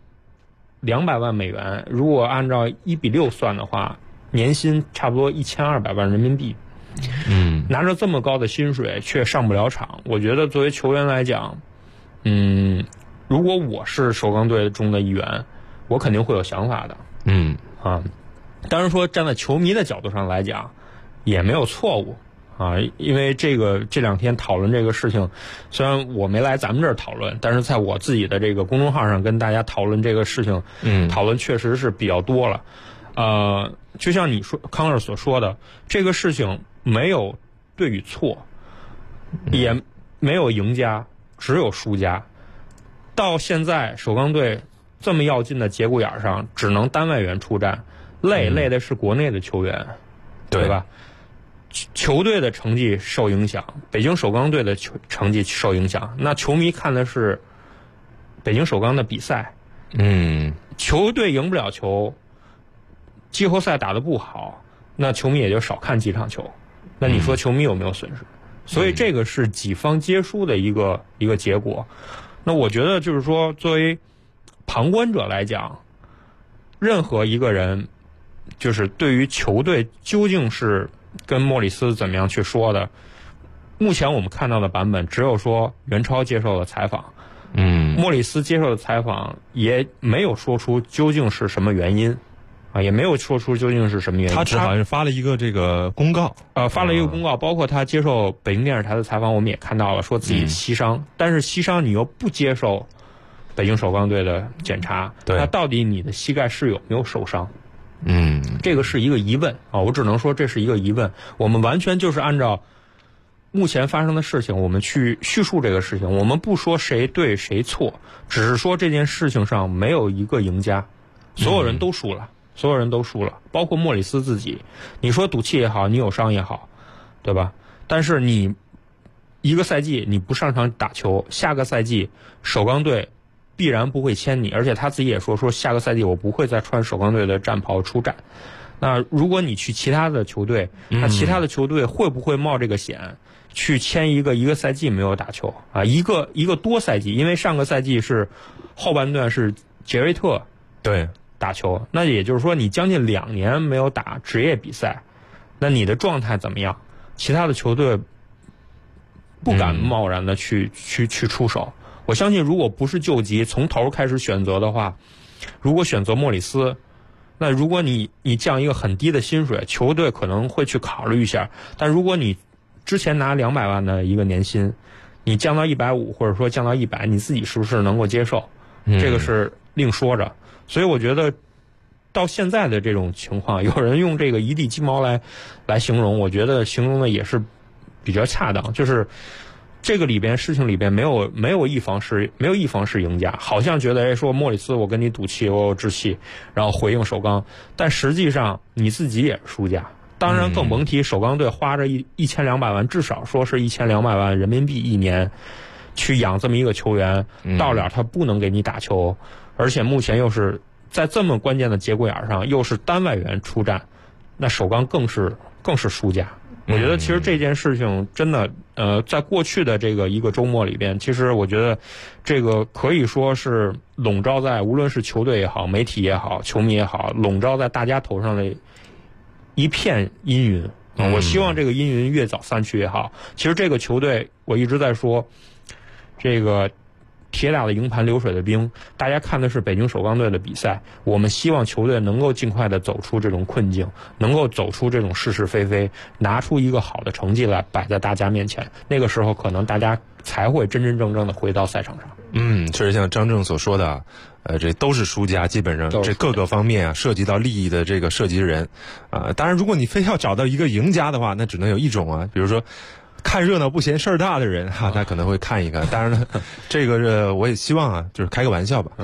200万美元，如果按照1:6算的话，年薪差不多1200万人民币。拿着这么高的薪水却上不了场，我觉得作为球员来讲，如果我是首钢队中的一员，我肯定会有想法的。当然说站在球迷的角度上来讲，也没有错误啊，因为这2天讨论这个事情，虽然我没来咱们这儿讨论，但是在我自己的这个公众号上跟大家讨论这个事情，讨论确实是比较多了。就像你说康乐所说的，这个事情没有对与错，也没有赢家，只有输家。到现在首钢队这么要进的节骨眼上，只能单外援出战，累的是国内的球员，对吧？球队的成绩受影响，北京首钢队的成绩受影响，那球迷看的是北京首钢的比赛。球队赢不了球，季后赛打得不好，那球迷也就少看几场球。那你说球迷有没有损失？所以这个是几方皆输的一个结果。那我觉得就是说，作为旁观者来讲，任何一个人就是对于球队究竟是跟莫里斯怎么样去说的，目前我们看到的版本只有说袁超接受了采访，莫里斯接受的采访也没有说出究竟是什么原因啊，也没有说出究竟是什么原因。 他只好像是发了一个这个公告， 发了一个公告，包括他接受北京电视台的采访，我们也看到了，说自己膝伤，但是膝伤你又不接受北京首钢队的检查，那到底你的膝盖是有没有受伤？这个是一个疑问啊，我只能说这是一个疑问。我们完全就是按照目前发生的事情，我们去叙述这个事情，我们不说谁对谁错，只是说这件事情上没有一个赢家，所有人都输了。所有人都输了，包括莫里斯自己。你说赌气也好，你有伤也好，对吧？但是你一个赛季你不上场打球，下个赛季首钢队必然不会签你，而且他自己也说下个赛季我不会再穿首钢队的战袍出战。那如果你去其他的球队，那其他的球队会不会冒这个险去签一个赛季没有打球啊？一个多赛季，因为上个赛季是后半段是杰瑞特打球，那也就是说你将近2年没有打职业比赛，那你的状态怎么样？其他的球队不敢贸然的去出手。我相信如果不是救急从头开始选择的话，如果选择莫里斯，那如果你降一个很低的薪水，球队可能会去考虑一下。但如果你之前拿200万的一个年薪，你降到150或者说降到100，你自己是不是能够接受？这个是另说着。所以我觉得到现在的这种情况，有人用这个一地鸡毛来形容，我觉得形容的也是比较恰当。就是这个事情里边没有一方是赢家，好像觉得说莫里斯我跟你赌气，我有志气，然后回应首钢，但实际上你自己也是输家。当然更甭提首钢队花着1200万，至少说是1200万人民币一年去养这么一个球员，到了他不能给你打球，而且目前又是在这么关键的节骨眼上，又是单外援出战，那首钢更是输家。我觉得其实这件事情真的，在过去的这个一个周末里边，其实我觉得这个可以说是笼罩在无论是球队也好、媒体也好、球迷也好，笼罩在大家头上的一片阴云。我希望这个阴云越早散去越好。其实这个球队，我一直在说，这个铁打的营盘流水的兵，大家看的是北京首钢队的比赛，我们希望球队能够尽快的走出这种困境，能够走出这种是是非非，拿出一个好的成绩来摆在大家面前，那个时候可能大家才会真真正正的回到赛场上。 确实像张正所说的，这都是输家，基本上这各个方面啊，涉及到利益的这个涉及人当然如果你非要找到一个赢家的话，那只能有一种啊，比如说看热闹不嫌事儿大的人他可能会看一看。当然了，这个我也希望啊，就是开个玩笑吧。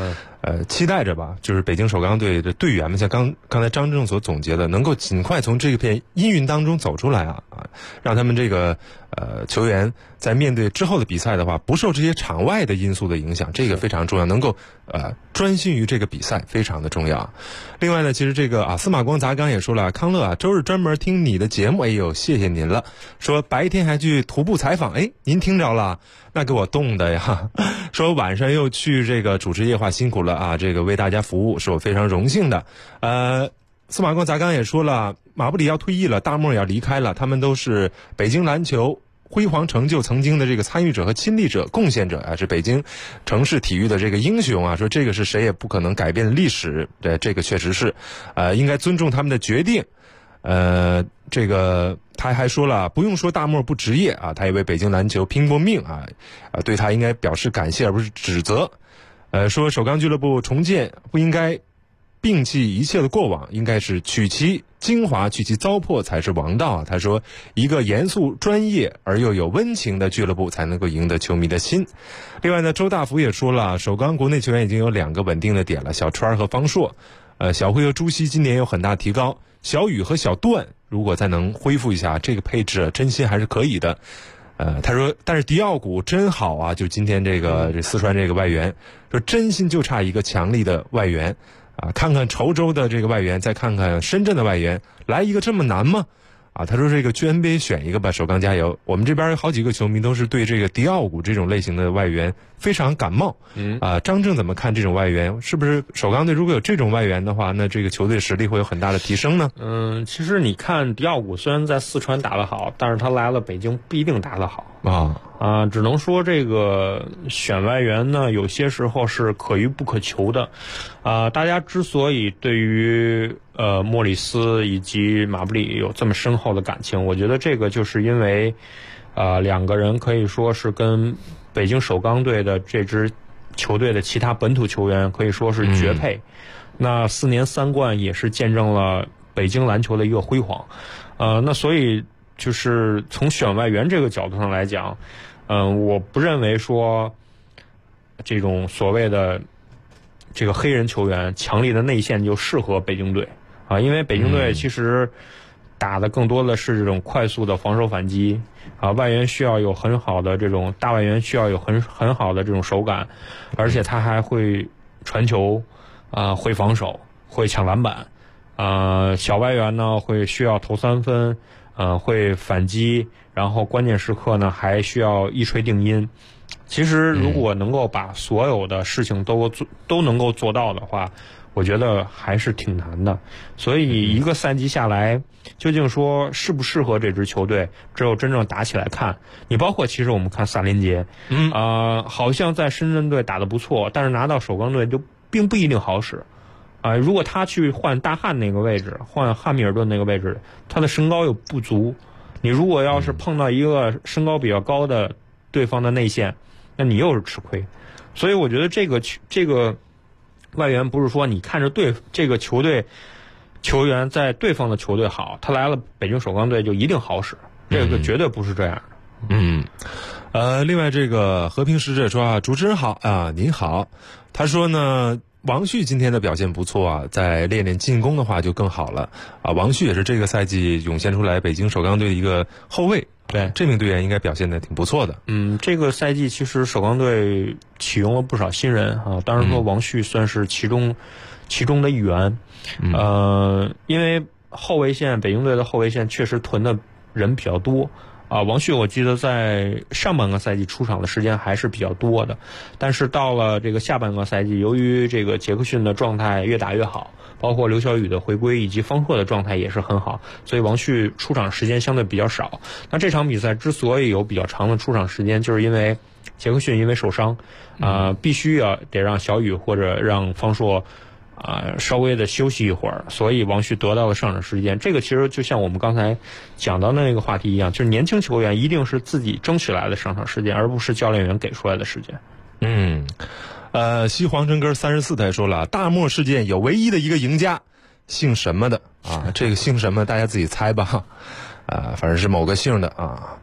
期待着吧，就是北京首钢队的队员们，像刚才张正所总结的，能够尽快从这片阴云当中走出来啊，让他们这个球员在面对之后的比赛的话，不受这些场外的因素的影响，这个非常重要，能够专心于这个比赛，非常的重要。另外呢，其实这个司马光砸缸也说了，康乐啊，周日专门听你的节目，哎呦，谢谢您了。说白天还去徒步采访，哎，您听着了，那给我冻的呀。说晚上又去这个主持夜话，辛苦了啊，这个为大家服务是我非常荣幸的。司马光砸缸也说了，马布里要退役了，大漠也要离开了，他们都是北京篮球辉煌成就曾经的这个参与者和亲历者、贡献者啊，是北京城市体育的这个英雄啊。说这个是谁也不可能改变的历史，这个确实是，应该尊重他们的决定。这个他还说了，不用说大漠不职业啊，他也为北京篮球拼过命啊，对他应该表示感谢而不是指责。说首钢俱乐部重建不应该摒弃一切的过往，应该是取其精华去其糟粕才是王道。他说一个严肃专业而又有温情的俱乐部才能够赢得球迷的心。另外呢，周大福也说了，首钢国内球员已经有2个稳定的点了，小川和方硕，小辉和朱熹今年有很大提高，小雨和小段如果再能恢复一下，这个配置真心还是可以的。他说但是迪奥古真好啊，就今天这四川这个外援，说真心就差一个强力的外援啊，看看稠州的这个外援，再看看深圳的外援，来一个这么难吗？啊，他说这个去 NBA 选一个吧，首钢加油。我们这边有好几个球迷都是对这个迪奥古这种类型的外援非常感冒。张正怎么看这种外援？是不是首钢队如果有这种外援的话，那这个球队实力会有很大的提升呢？ 其实你看迪奥古虽然在四川打得好，但是他来了北京不一定打得好只能说这个选外援呢，有些时候是可遇不可求的。大家之所以对于莫里斯以及马布里有这么深厚的感情，我觉得这个就是因为2个人可以说是跟北京首钢队的这支球队的其他本土球员可以说是绝配。那4年3冠也是见证了北京篮球的一个辉煌。那所以就是从选外援这个角度上来讲，我不认为说这种所谓的这个黑人球员强力的内线就适合北京队因为北京队其实打的更多的是这种快速的防守反击外援需要有很好的这种大外援需要有很好的这种手感，而且他还会传球会防守，会抢篮板小外援呢会需要投3分会反击，然后关键时刻呢还需要一锤定音。其实如果能够把所有的事情都能够做到的话，我觉得还是挺难的。所以一个赛季下来，究竟说适不适合这支球队，只有真正打起来看。你包括其实我们看萨林杰好像在深圳队打得不错，但是拿到首钢队就并不一定好使如果他去换大汉那个位置，换汉密尔顿那个位置，他的身高又不足，你如果要是碰到一个身高比较高的对方的内线，那你又是吃亏。所以我觉得这个外援不是说你看着这个球队球员在对方的球队好，他来了北京首钢队就一定好使，这个绝对不是这样的。 另外这个和平使者说主持人好您好。他说呢，王旭今天的表现不错再练练进攻的话就更好了王旭也是这个赛季涌现出来北京首钢队的一个后卫，对，这名队员应该表现得挺不错的。 这个赛季其实首钢队启用了不少新人当然说王旭算是其中的一员。因为后卫线北京队的后卫线确实囤的人比较多王旭我记得在上半个赛季出场的时间还是比较多的，但是到了这个下半个赛季，由于这个杰克逊的状态越打越好，包括刘晓宇的回归以及方鹤的状态也是很好，所以王旭出场时间相对比较少。那这场比赛之所以有比较长的出场时间，就是因为杰克逊因为受伤必须得让小宇或者让方硕稍微的休息一会儿，所以王旭得到了上场时间。这个其实就像我们刚才讲到的那个话题一样，就是年轻球员一定是自己争取来的上场时间，而不是教练员给出来的时间。 西黄城根34他也说了，大漠事件有唯一的一个赢家，姓什么的这个姓什么大家自己猜吧反正是某个姓的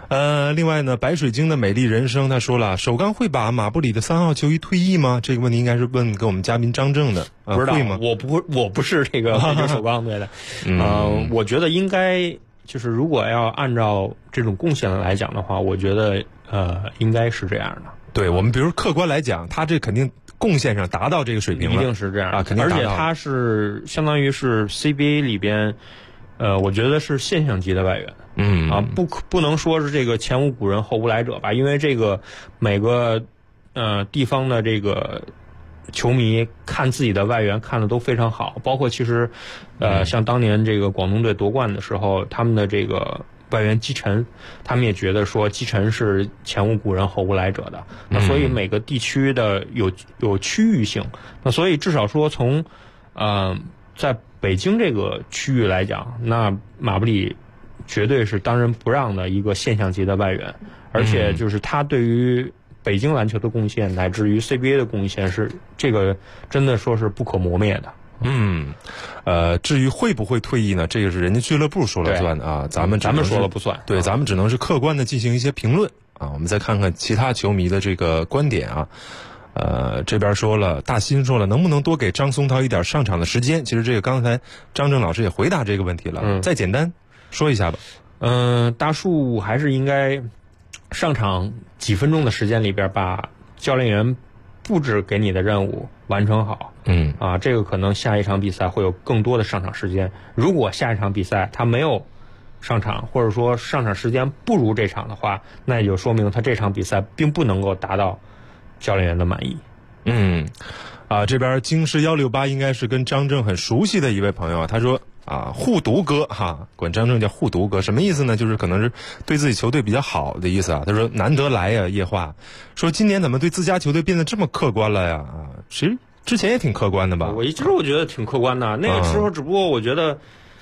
另外呢，白水晶的美丽人生他说了，首钢会把马布里的3号球衣退役吗？这个问题应该是问给我们嘉宾张正的， 不知道会吗？ 我不是这个北京首钢队的，我觉得应该就是如果要按照这种贡献来讲的话，我觉得应该是这样的。 对，我们比如客观来讲，他这肯定贡献上达到这个水平了， 一定是这样啊，肯定达到。 而且他是相当于是 CBA 里边，我觉得是现象级的外援。不能说是这个前无古人后无来者吧，因为这个每个地方的这个球迷看自己的外援看的都非常好，包括其实像当年这个广东队夺冠的时候，他们的这个外援基晨，他们也觉得说基晨是前无古人后无来者的。那所以每个地区的有区域性，那所以至少说从在北京这个区域来讲，那马布里绝对是当仁不让的一个现象级的外援，而且就是他对于北京篮球的贡献，乃至于 CBA 的贡献，是这个真的说是不可磨灭的。 至于会不会退役呢？这个是人家俱乐部说了算的啊，咱们说了不算。 对，咱们只能是客观的进行一些评论啊。我们再看看其他球迷的这个观点啊。这边说了，大新说了，能不能多给张松涛一点上场的时间？其实这个刚才张正老师也回答这个问题了，再简单说一下吧。 大树还是应该上场几分钟的时间里边，把教练员布置给你的任务完成好。这个可能下一场比赛会有更多的上场时间。如果下一场比赛他没有上场，或者说上场时间不如这场的话，那也就说明他这场比赛并不能够达到教练员的满意。 这边京师168应该是跟张正很熟悉的一位朋友，他说护犊哥管张正叫护犊哥，什么意思呢？就是可能是对自己球队比较好的意思啊。他说难得来呀，叶话说今年怎么对自家球队变得这么客观了呀？其实之前也挺客观的吧？ 我觉得挺客观的，那个时候只不过我觉得，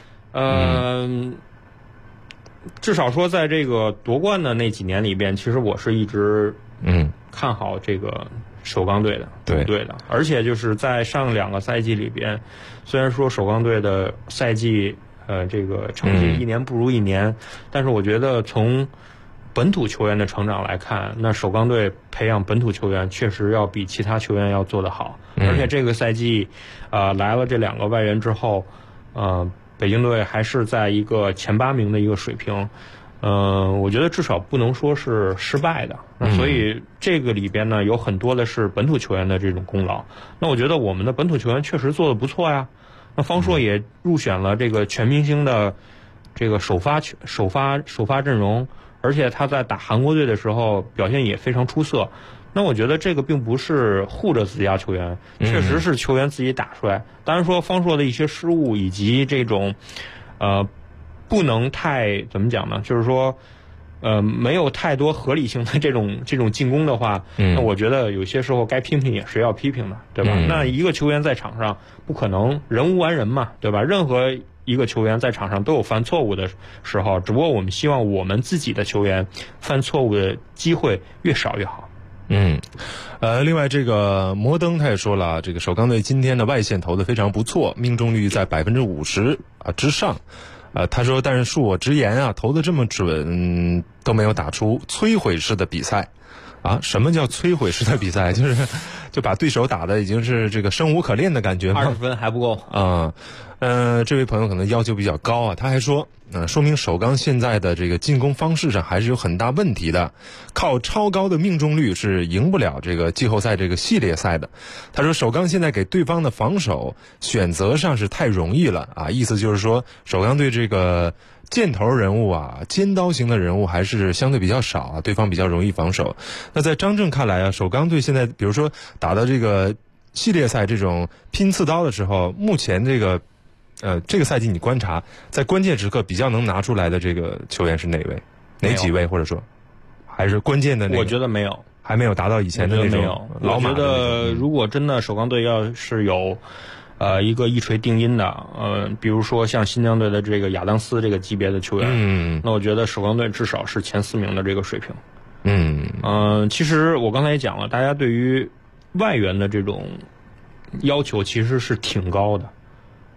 至少说在这个夺冠的那几年里边，其实我是一直看好这个首钢队的，对的。而且就是在上2个赛季里边，虽然说首钢队的赛季这个成绩一年不如一年，但是我觉得从本土球员的成长来看，那首钢队培养本土球员确实要比其他球员要做得好。而且这个赛季来了这2个外援之后，北京队还是在一个前8名的一个水平。我觉得至少不能说是失败的。所以这个里边呢，有很多的是本土球员的这种功劳。那我觉得我们的本土球员确实做得不错呀。那方硕也入选了这个全明星的这个首发阵容，而且他在打韩国队的时候表现也非常出色。那我觉得这个并不是护着自家球员，确实是球员自己打出来。当然说方硕的一些失误以及这种不能太怎么讲呢？就是说，没有太多合理性的这种进攻的话，那我觉得有些时候该批评也是要批评的，对吧？那一个球员在场上不可能人无完人嘛，对吧？任何一个球员在场上都有犯错误的时候，只不过我们希望我们自己的球员犯错误的机会越少越好。 另外这个摩登他也说了，这个首钢队今天的外线投的非常不错，命中率在50%之上。他说，但是恕我直言投得这么准，都没有打出摧毁式的比赛。什么叫摧毁式的比赛？就把对手打的已经是这个生无可恋的感觉吗？ 20分还不够这位朋友可能要求比较高啊。他还说，说明首钢现在的这个进攻方式上还是有很大问题的，靠超高的命中率是赢不了这个季后赛这个系列赛的。他说首钢现在给对方的防守选择上是太容易了意思就是说首钢对这个箭头人物尖刀型的人物还是相对比较少对方比较容易防守。那在张正看来首钢队现在比如说打到这个系列赛这种拼刺刀的时候，目前这个赛季你观察在关键时刻比较能拿出来的这个球员是哪位？哪几位？或者说还是关键的那个？ 我觉得没有， 还没有达到以前的那种老马的那种。 我觉得如果真的首钢队要是有一个一锤定音的比如说像新疆队的这个亚当斯这个级别的球员，那我觉得首钢队至少是前4名的这个水平。其实我刚才也讲了，大家对于外援的这种要求其实是挺高的，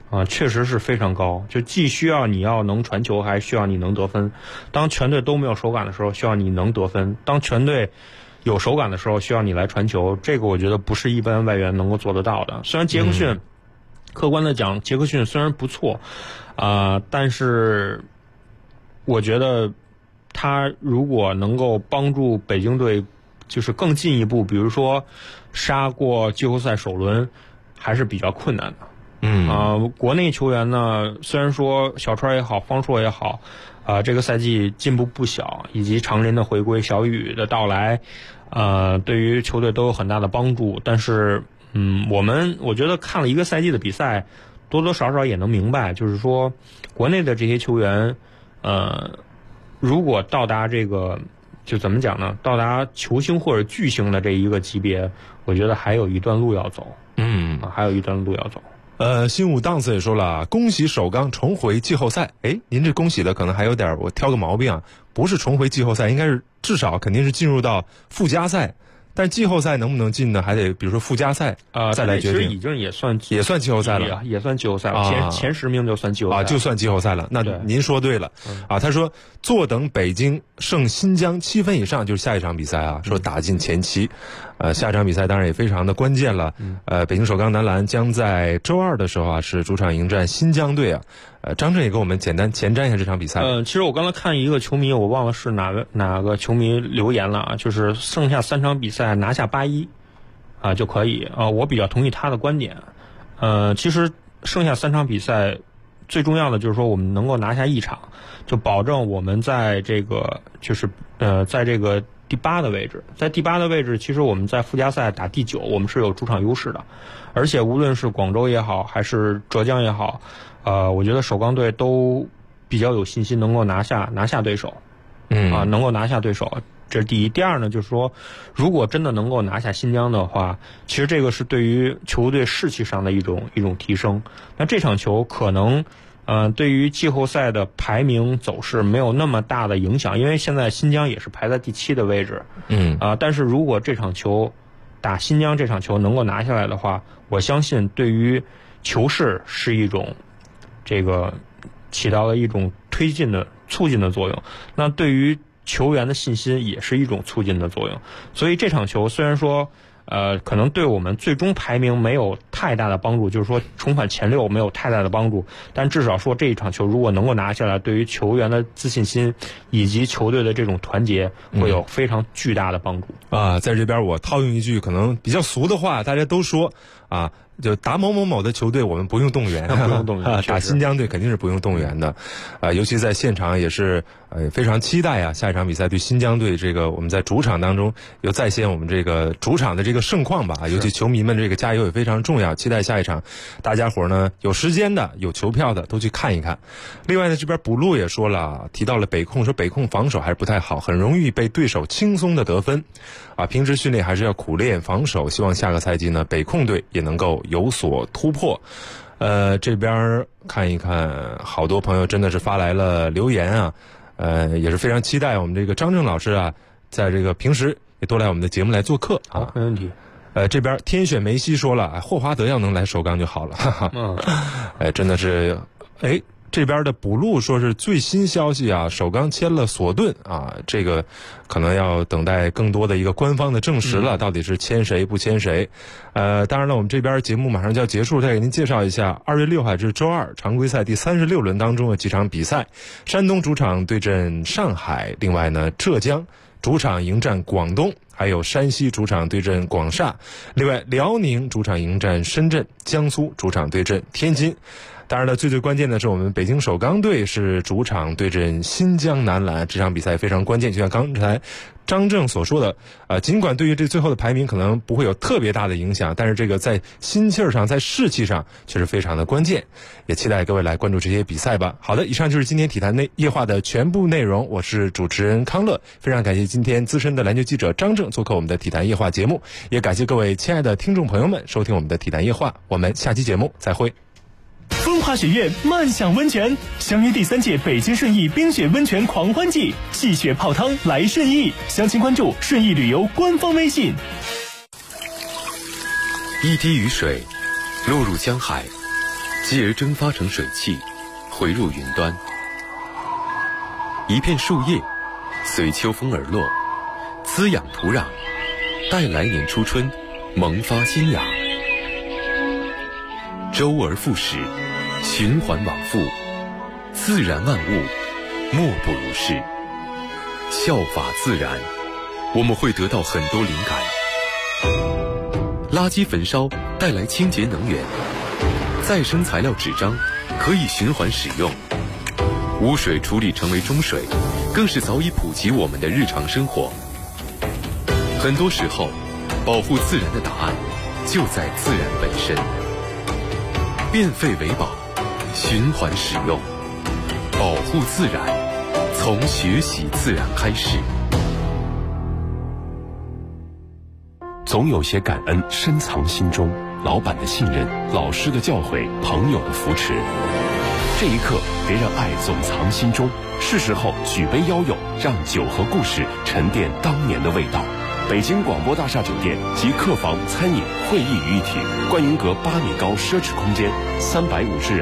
确实是非常高，就既需要你要能传球，还需要你能得分。当全队都没有手感的时候，需要你能得分；当全队有手感的时候，需要你来传球。这个我觉得不是一般外援能够做得到的。虽然杰克逊，客观的讲，杰克逊虽然不错，但是我觉得他如果能够帮助北京队就是更进一步，比如说杀过季后赛首轮，还是比较困难的。国内球员呢，虽然说小川也好，方硕也好，这个赛季进步不小，以及长林的回归、小雨的到来，对于球队都有很大的帮助。但是，我觉得看了一个赛季的比赛，多多少少也能明白，就是说国内的这些球员，如果到达这个，就怎么讲呢？到达球星或者巨星的这一个级别，我觉得还有一段路要走。还有一段路要走。 新武档次也说了，恭喜首钢重回季后赛。您这恭喜的可能还有点，我挑个毛病啊，不是重回季后赛，应该是至少肯定是进入到附加赛。但季后赛能不能进呢？还得比如说附加赛再来决定。 其实已经也算季后赛了， 也算季后赛了。前10名就算季后赛就算季后赛了。那您说对了他说坐等北京胜新疆7分以上就是下一场比赛说打进前7。下一场比赛当然也非常的关键了。北京首钢男篮将在周2的时候是主场迎战新疆队张震也给我们简单前瞻一下这场比赛。 其实我刚才看一个球迷，我忘了是哪个球迷留言了就是剩下3场比赛拿下8-1就可以我比较同意他的观点。其实剩下3场比赛最重要的就是说我们能够拿下1场，就保证我们在这个在这个第8的位置，在第8的位置，其实我们在附加赛打第9，我们是有主场优势的。而且无论是广州也好，还是浙江也好，我觉得首钢队都比较有信心能够拿下对手，能够拿下对手，这是第一。第二呢，就是说，如果真的能够拿下新疆的话，其实这个是对于球队士气上的一种提升。那这场球可能。对于季后赛的排名走势没有那么大的影响，因为现在新疆也是排在第7的位置。但是如果这场球打新疆这场球能够拿下来的话，我相信对于球市是一种这个起到了一种促进的作用。那对于球员的信心也是一种促进的作用。所以这场球虽然说可能对我们最终排名没有太大的帮助，就是说重返前6没有太大的帮助，但至少说这一场球如果能够拿下来，对于球员的自信心以及球队的这种团结会有非常巨大的帮助。 在这边我套用一句可能比较俗的话，大家都说就打某某某的球队我们不用动员， 不用动员打新疆队肯定是不用动员的。尤其在现场也是非常期待下一场比赛对新疆队，这个我们在主场当中又再现我们这个主场的这个盛况吧。尤其球迷们这个加油也非常重要，期待下一场大家伙呢有时间的有球票的都去看一看。另外呢，这边补录也说了，提到了北控，说北控防守还是不太好，很容易被对手轻松的得分平时训练还是要苦练防守，希望下个赛季呢北控队也能够有所突破。这边看一看，好多朋友真的是发来了留言也是非常期待我们这个张正老师在这个平时也多来我们的节目来做客没问题。 这边天选梅西说了，霍华德要能来首钢就好了。真的是这边的补录说是最新消息首钢签了索顿这个可能要等待更多的一个官方的证实了，到底是签谁不签谁。当然了，我们这边节目马上就要结束，再给您介绍一下2月6号至周2常规赛第36轮当中的几场比赛。山东主场对阵上海，另外呢浙江主场迎战广东，还有山西主场对阵广厦，另外辽宁主场迎战深圳，江苏主场对阵天津。当然了，最关键的是我们北京首钢队是主场对阵新疆男篮，这场比赛非常关键。就像刚才张正所说的，尽管对于这最后的排名可能不会有特别大的影响，但是这个在心气儿上，在士气上却是非常的关键。也期待各位来关注这些比赛吧。好的，以上就是今天体坛夜话的全部内容，我是主持人康乐，非常感谢今天资深的篮球记者张正做客我们的体坛夜话节目，也感谢各位亲爱的听众朋友们收听我们的体坛夜话，我们下期节目再会。 风华雪月漫享温泉，相约第3届北京顺义冰雪温泉狂欢季，戏雪泡汤来顺义，详情关注顺义旅游官方微信。 一滴雨水落入江海， 继而蒸发成水汽，回入云端。一片树叶随秋风而落，滋养土壤，待来年初春萌发新芽。周而复始，循环往复，自然万物莫不如是。效法自然，我们会得到很多灵感。垃圾焚烧带来清洁能源，再生材料纸张可以循环使用，污水处理成为中水，更是早已普及我们的日常生活。很多时候，保护自然的答案就在自然本身。变废为宝，循环使用，保护自然，从学习自然开始。 总有些感恩深藏心中，老板的信任，老师的教诲，朋友的扶持。这一刻，别让爱总藏心中，是时候举杯邀友，让酒和故事沉淀当年的味道。北京广播大厦酒店及客房、餐饮、会议于一体，观云阁8米高奢侈空间，350人